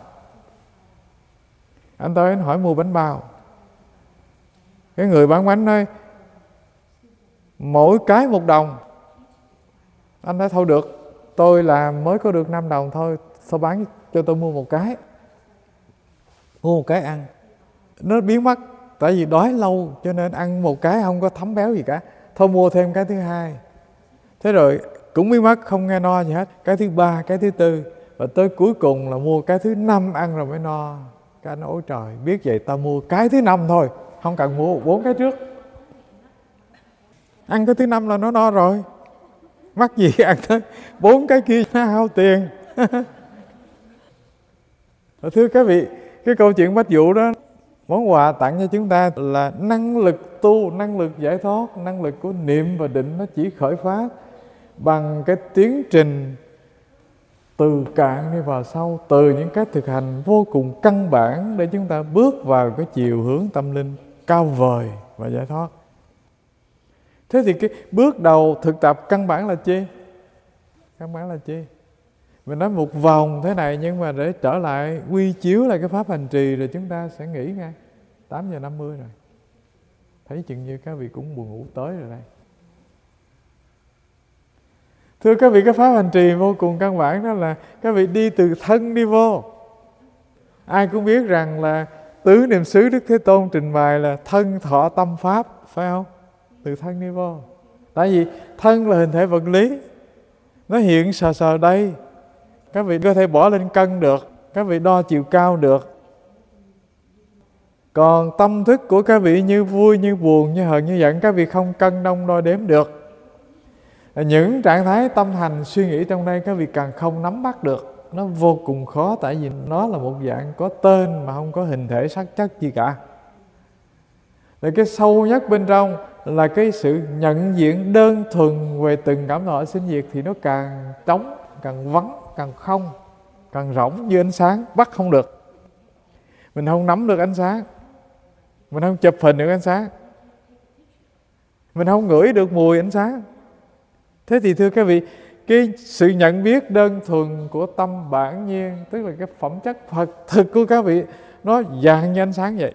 S1: Anh tới anh hỏi mua bánh bao. Cái người bán bánh nói mỗi cái 1 đồng. Anh nói thôi được, tôi làm mới có được 5 đồng thôi, sao bán cho tôi mua một cái. Mua một cái ăn, nó biến mất. Tại vì đói lâu cho nên ăn một cái không có thấm béo gì cả. Thôi mua thêm cái thứ 2. Thế rồi cũng biến mất, không nghe no gì hết. Cái thứ 3, cái thứ 4, và tới cuối cùng là mua cái thứ 5 ăn rồi mới no. Cái anh nói ôi trời, biết vậy tao mua cái thứ 5 thôi, không cần mua 4 cái trước. Ăn cái thứ 5 là nó no rồi, mắc gì ăn tới 4 cái kia, nó hao tiền. Thưa các vị, cái câu chuyện Bách Dụ đó, món quà tặng cho chúng ta là năng lực tu, năng lực giải thoát, năng lực của niệm và định. Nó chỉ khởi phát bằng cái tiến trình từ cạn đi vào sâu, từ những cái thực hành vô cùng căn bản để chúng ta bước vào cái chiều hướng tâm linh cao vời và giải thoát. Thế thì cái bước đầu thực tập căn bản là chi? Căn bản là chi? Mình nói một vòng thế này, nhưng mà để trở lại quy chiếu lại cái pháp hành trì rồi chúng ta sẽ nghỉ ngay 8:50 rồi. Thấy chừng như các vị cũng buồn ngủ tới rồi đây. Thưa các vị, cái pháp hành trì vô cùng căn bản đó là các vị đi từ thân đi vô. Ai cũng biết rằng là tứ niệm xứ Đức Thế Tôn trình bày là thân thọ tâm pháp, phải không? Từ thân đi vô. Tại vì thân là hình thể vật lý, nó hiện sờ sờ đây. Các vị có thể bỏ lên cân được, các vị đo chiều cao được. Còn tâm thức của các vị như vui, như buồn, như hờn, như giận, các vị không cân đong đo đếm được. Những trạng thái tâm hành suy nghĩ trong đây các vị càng không nắm bắt được. Nó vô cùng khó, tại vì nó là một dạng có tên mà không có hình thể sắc chất gì cả. Và cái sâu nhất bên trong là cái sự nhận diện đơn thuần về từng cảm thọ sinh diệt, thì nó càng trống, càng vắng, càng không, càng rỗng như ánh sáng, bắt không được. Mình không nắm được ánh sáng, mình không chụp hình được ánh sáng, mình không ngửi được mùi ánh sáng. Thế thì thưa các vị, cái sự nhận biết đơn thuần của tâm bản nhiên, tức là cái phẩm chất Phật thực của các vị, nó dạng như ánh sáng vậy.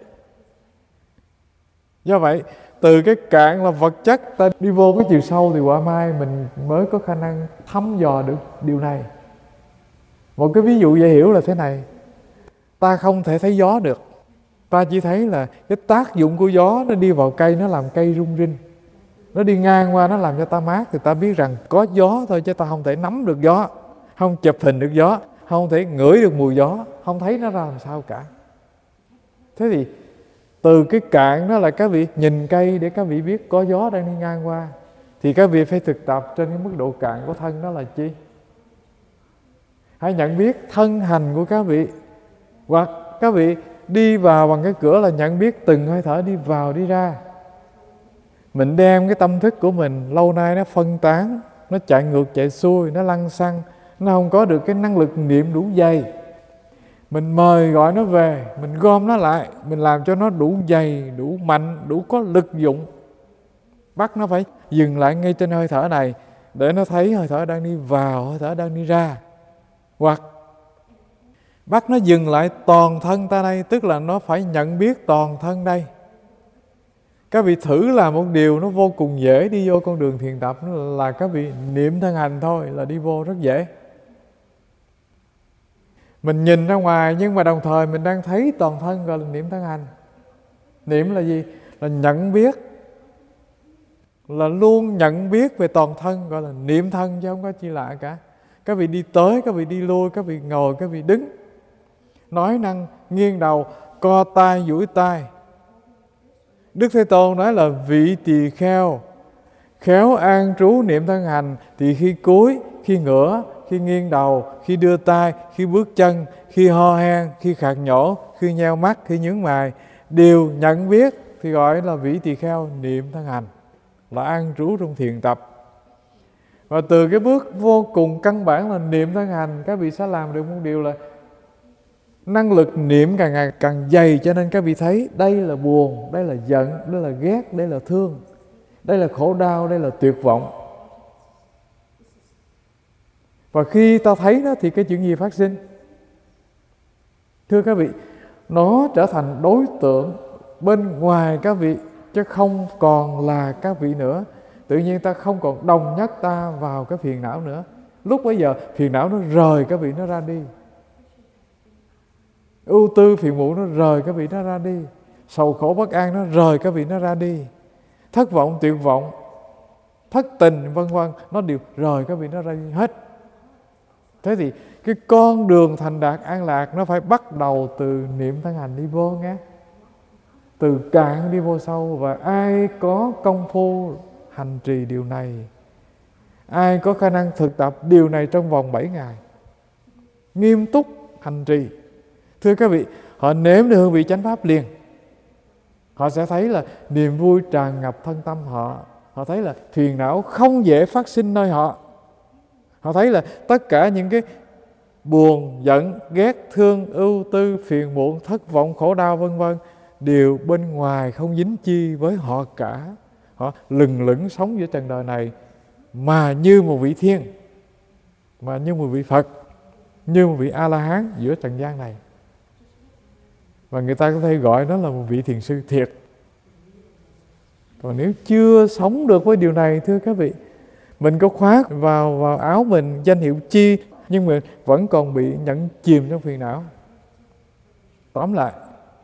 S1: Do vậy, từ cái cạn là vật chất ta đi vô cái chiều sâu thì quả mai mình mới có khả năng thăm dò được điều này. Một cái ví dụ dễ hiểu là thế này. Ta không thể thấy gió được. Ta chỉ thấy là cái tác dụng của gió, nó đi vào cây, nó làm cây rung rinh. Nó đi ngang qua, nó làm cho ta mát, thì ta biết rằng có gió thôi, chứ ta không thể nắm được gió, không chụp hình được gió, không thể ngửi được mùi gió, không thấy nó ra làm sao cả. Thế thì từ cái cạn đó là các vị nhìn cây để các vị biết có gió đang đi ngang qua, thì các vị phải thực tập trên cái mức độ cạn của thân đó là chi? Hãy nhận biết thân hành của các vị. Hoặc các vị đi vào bằng cái cửa là nhận biết từng hơi thở đi vào đi ra. Mình đem cái tâm thức của mình lâu nay nó phân tán, nó chạy ngược chạy xuôi, nó lăng xăng, nó không có được cái năng lực niệm đủ dày. Mình mời gọi nó về, mình gom nó lại, mình làm cho nó đủ dày, đủ mạnh, đủ có lực dụng. Bắt nó phải dừng lại ngay trên hơi thở này để nó thấy hơi thở đang đi vào, hơi thở đang đi ra. Hoặc bắt nó dừng lại toàn thân ta đây, tức là nó phải nhận biết toàn thân đây. Các vị thử làm một điều nó vô cùng dễ đi vô con đường thiền tập, là các vị niệm thân hành thôi là đi vô rất dễ. Mình nhìn ra ngoài nhưng mà đồng thời mình đang thấy toàn thân, gọi là niệm thân hành. Niệm là gì? Là nhận biết, là luôn nhận biết về toàn thân, gọi là niệm thân chứ không có chi lạ cả. Các vị đi tới, các vị đi lui, các vị ngồi, các vị đứng, nói năng, nghiêng đầu, co tay, duỗi tay. Đức Thế Tôn nói là vị tỳ kheo, khéo an trú niệm thân hành, thì khi cúi, khi ngửa, khi nghiêng đầu, khi đưa tay, khi bước chân, khi ho hen, khi khạc nhổ, khi nheo mắt, khi nhướng mày, đều nhận biết, thì gọi là vị tỳ kheo niệm thân hành, là an trú trong thiền tập. Và từ cái bước vô cùng căn bản là niệm thân hành, các vị sẽ làm được một điều là năng lực niệm càng ngày càng dày, cho nên các vị thấy đây là buồn, đây là giận, đây là ghét, đây là thương, đây là khổ đau, đây là tuyệt vọng. Và khi ta thấy nó thì cái chuyện gì phát sinh? Thưa các vị, nó trở thành đối tượng bên ngoài các vị, chứ không còn là các vị nữa. Tự nhiên ta không còn đồng nhất ta vào cái phiền não nữa. Lúc bấy giờ phiền não nó rời các vị, nó ra đi. Ưu tư phiền muộn nó rời các vị, nó ra đi. Sầu khổ bất an nó rời các vị, nó ra đi. Thất vọng, tuyệt vọng, thất tình vân vân, nó đều rời các vị, nó ra đi hết. Thế thì cái con đường thành đạt an lạc nó phải bắt đầu từ niệm thân hành đi vô nghe. Từ cạn đi vô sâu. Và ai có công phu hành trì điều này, ai có khả năng thực tập điều này trong vòng 7 ngày, nghiêm túc hành trì, thưa các vị, họ nếm được hương vị chánh pháp liền. Họ sẽ thấy là niềm vui tràn ngập thân tâm họ. Họ thấy là phiền não không dễ phát sinh nơi họ. Họ thấy là tất cả những cái buồn, giận, ghét, thương, ưu tư, phiền muộn, thất vọng, khổ đau vân vân đều bên ngoài, không dính chi với họ cả. Họ lừng lững sống giữa trần đời này mà như một vị thiên, mà như một vị Phật, như một vị A-la-hán giữa trần gian này. Và người ta có thể gọi nó là một vị thiền sư thiệt. Còn nếu chưa sống được với điều này, thưa các vị, Mình có khoác vào áo mình danh hiệu chi, nhưng mà vẫn còn bị nhẫn chìm trong phiền não. Tóm lại,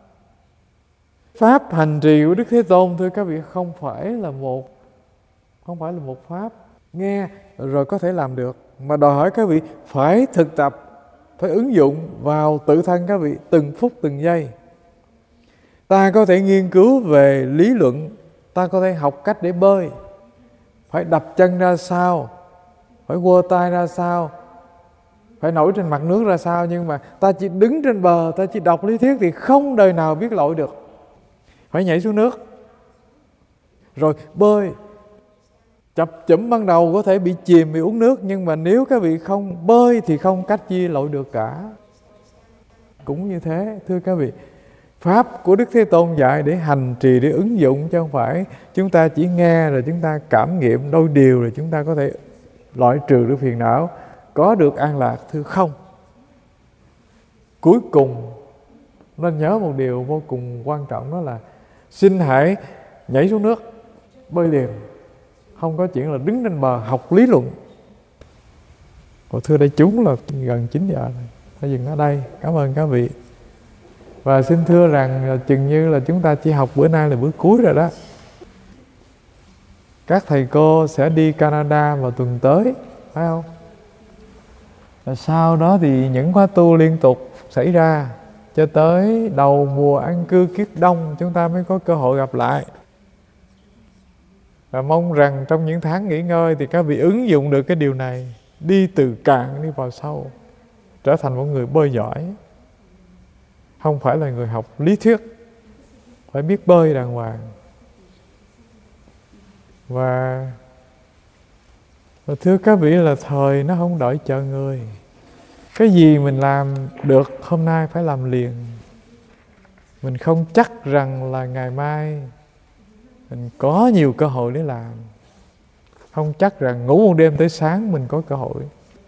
S1: pháp hành trì của Đức Thế Tôn, thưa các vị, không phải là một pháp nghe rồi có thể làm được, mà đòi hỏi các vị phải thực tập, phải ứng dụng vào tự thân các vị từng phút từng giây. Ta có thể nghiên cứu về lý luận, ta có thể học cách để bơi, phải đập chân ra sao, phải quơ tay ra sao, phải nổi trên mặt nước ra sao, nhưng mà ta chỉ đứng trên bờ, ta chỉ đọc lý thuyết thì không đời nào biết lội được. Phải nhảy xuống nước rồi bơi. Chập chững ban đầu có thể bị chìm, bị uống nước, nhưng mà nếu các vị không bơi thì không cách chi lội được cả. Cũng như thế, thưa các vị, pháp của Đức Thế Tôn dạy để hành trì, để ứng dụng, chứ không phải chúng ta chỉ nghe rồi chúng ta cảm nghiệm đôi điều rồi chúng ta có thể loại trừ được phiền não, có được an lạc. Thưa không. Cuối cùng nên nhớ một điều vô cùng quan trọng, đó là xin hãy nhảy xuống nước, bơi liền. Không có chuyện là đứng trên bờ học lý luận. Thưa đại chúng, là gần 9 giờ rồi, phải dừng ở đây. Cảm ơn các vị. Và xin thưa rằng chừng như là chúng ta chỉ học bữa nay là bữa cuối rồi đó. Các thầy cô sẽ đi Canada vào tuần tới, phải không? Và sau đó thì những khóa tu liên tục xảy ra cho tới đầu mùa an cư kiết đông chúng ta mới có cơ hội gặp lại. Và mong rằng trong những tháng nghỉ ngơi thì các vị ứng dụng được cái điều này, đi từ cạn đi vào sâu, trở thành một người bơi giỏi. Không phải là người học lý thuyết, phải biết bơi đàng hoàng. Và thưa các vị, là thời nó không đợi chờ người. Cái gì mình làm được hôm nay phải làm liền. Mình không chắc rằng là ngày mai mình có nhiều cơ hội để làm. Không chắc rằng ngủ một đêm tới sáng mình có cơ hội.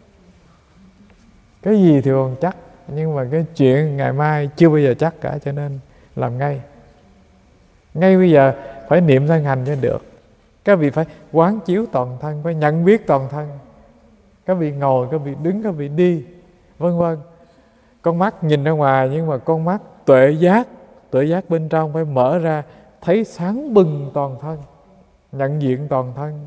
S1: Cái gì thì còn chắc, nhưng mà cái chuyện ngày mai chưa bao giờ chắc cả, cho nên làm ngay. Ngay bây giờ phải niệm thân hành cho được. Các vị phải quán chiếu toàn thân, phải nhận biết toàn thân. Các vị ngồi, các vị đứng, các vị đi, vân vân. Con mắt nhìn ra ngoài, nhưng mà con mắt tuệ giác bên trong phải mở ra, thấy sáng bừng toàn thân, nhận diện toàn thân,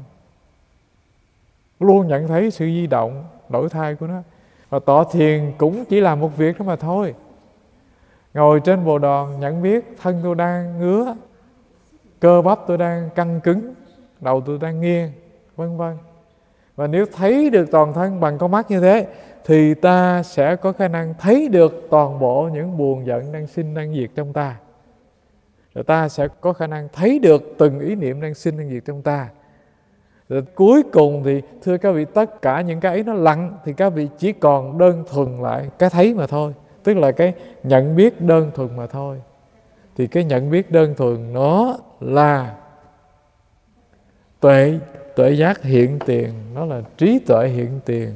S1: luôn nhận thấy sự di động, đổi thay của nó. Và tọa thiền cũng chỉ làm một việc đó mà thôi. Ngồi trên bồ đoàn nhận biết thân tôi đang ngứa, cơ bắp tôi đang căng cứng, đầu tôi đang nghiêng, vân vân. Và nếu thấy được toàn thân bằng con mắt như thế thì ta sẽ có khả năng thấy được toàn bộ những buồn giận đang sinh đang diệt trong ta. Rồi ta sẽ có khả năng thấy được từng ý niệm đang sinh đang diệt trong ta. Rồi cuối cùng thì thưa các vị, tất cả những cái ấy nó lặng thì các vị chỉ còn đơn thuần lại cái thấy mà thôi. Tức là cái nhận biết đơn thuần mà thôi. Thì cái nhận biết đơn thuần nó là tuệ giác hiện tiền, nó là trí tuệ hiện tiền.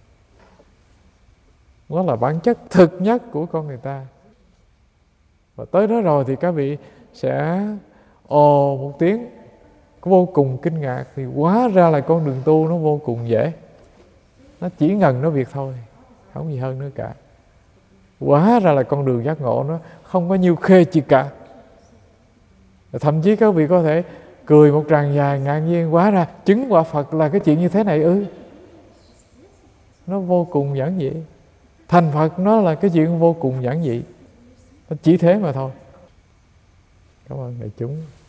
S1: Nó là bản chất thực nhất của con người ta. Và tới đó rồi thì các vị sẽ ồ một tiếng, vô cùng kinh ngạc. Thì hóa ra là con đường tu nó vô cùng dễ. Nó chỉ ngần nó việc thôi, không gì hơn nữa cả. Hóa ra là con đường giác ngộ nó không có nhiêu khê chi cả. Thậm chí các vị có thể cười một tràng dài ngạc nhiên, hóa ra chứng quả Phật là cái chuyện như thế này ư. Nó vô cùng giản dị. Thành Phật nó là cái chuyện vô cùng giản dị. Nó chỉ thế mà thôi. Cảm ơn đại chúng.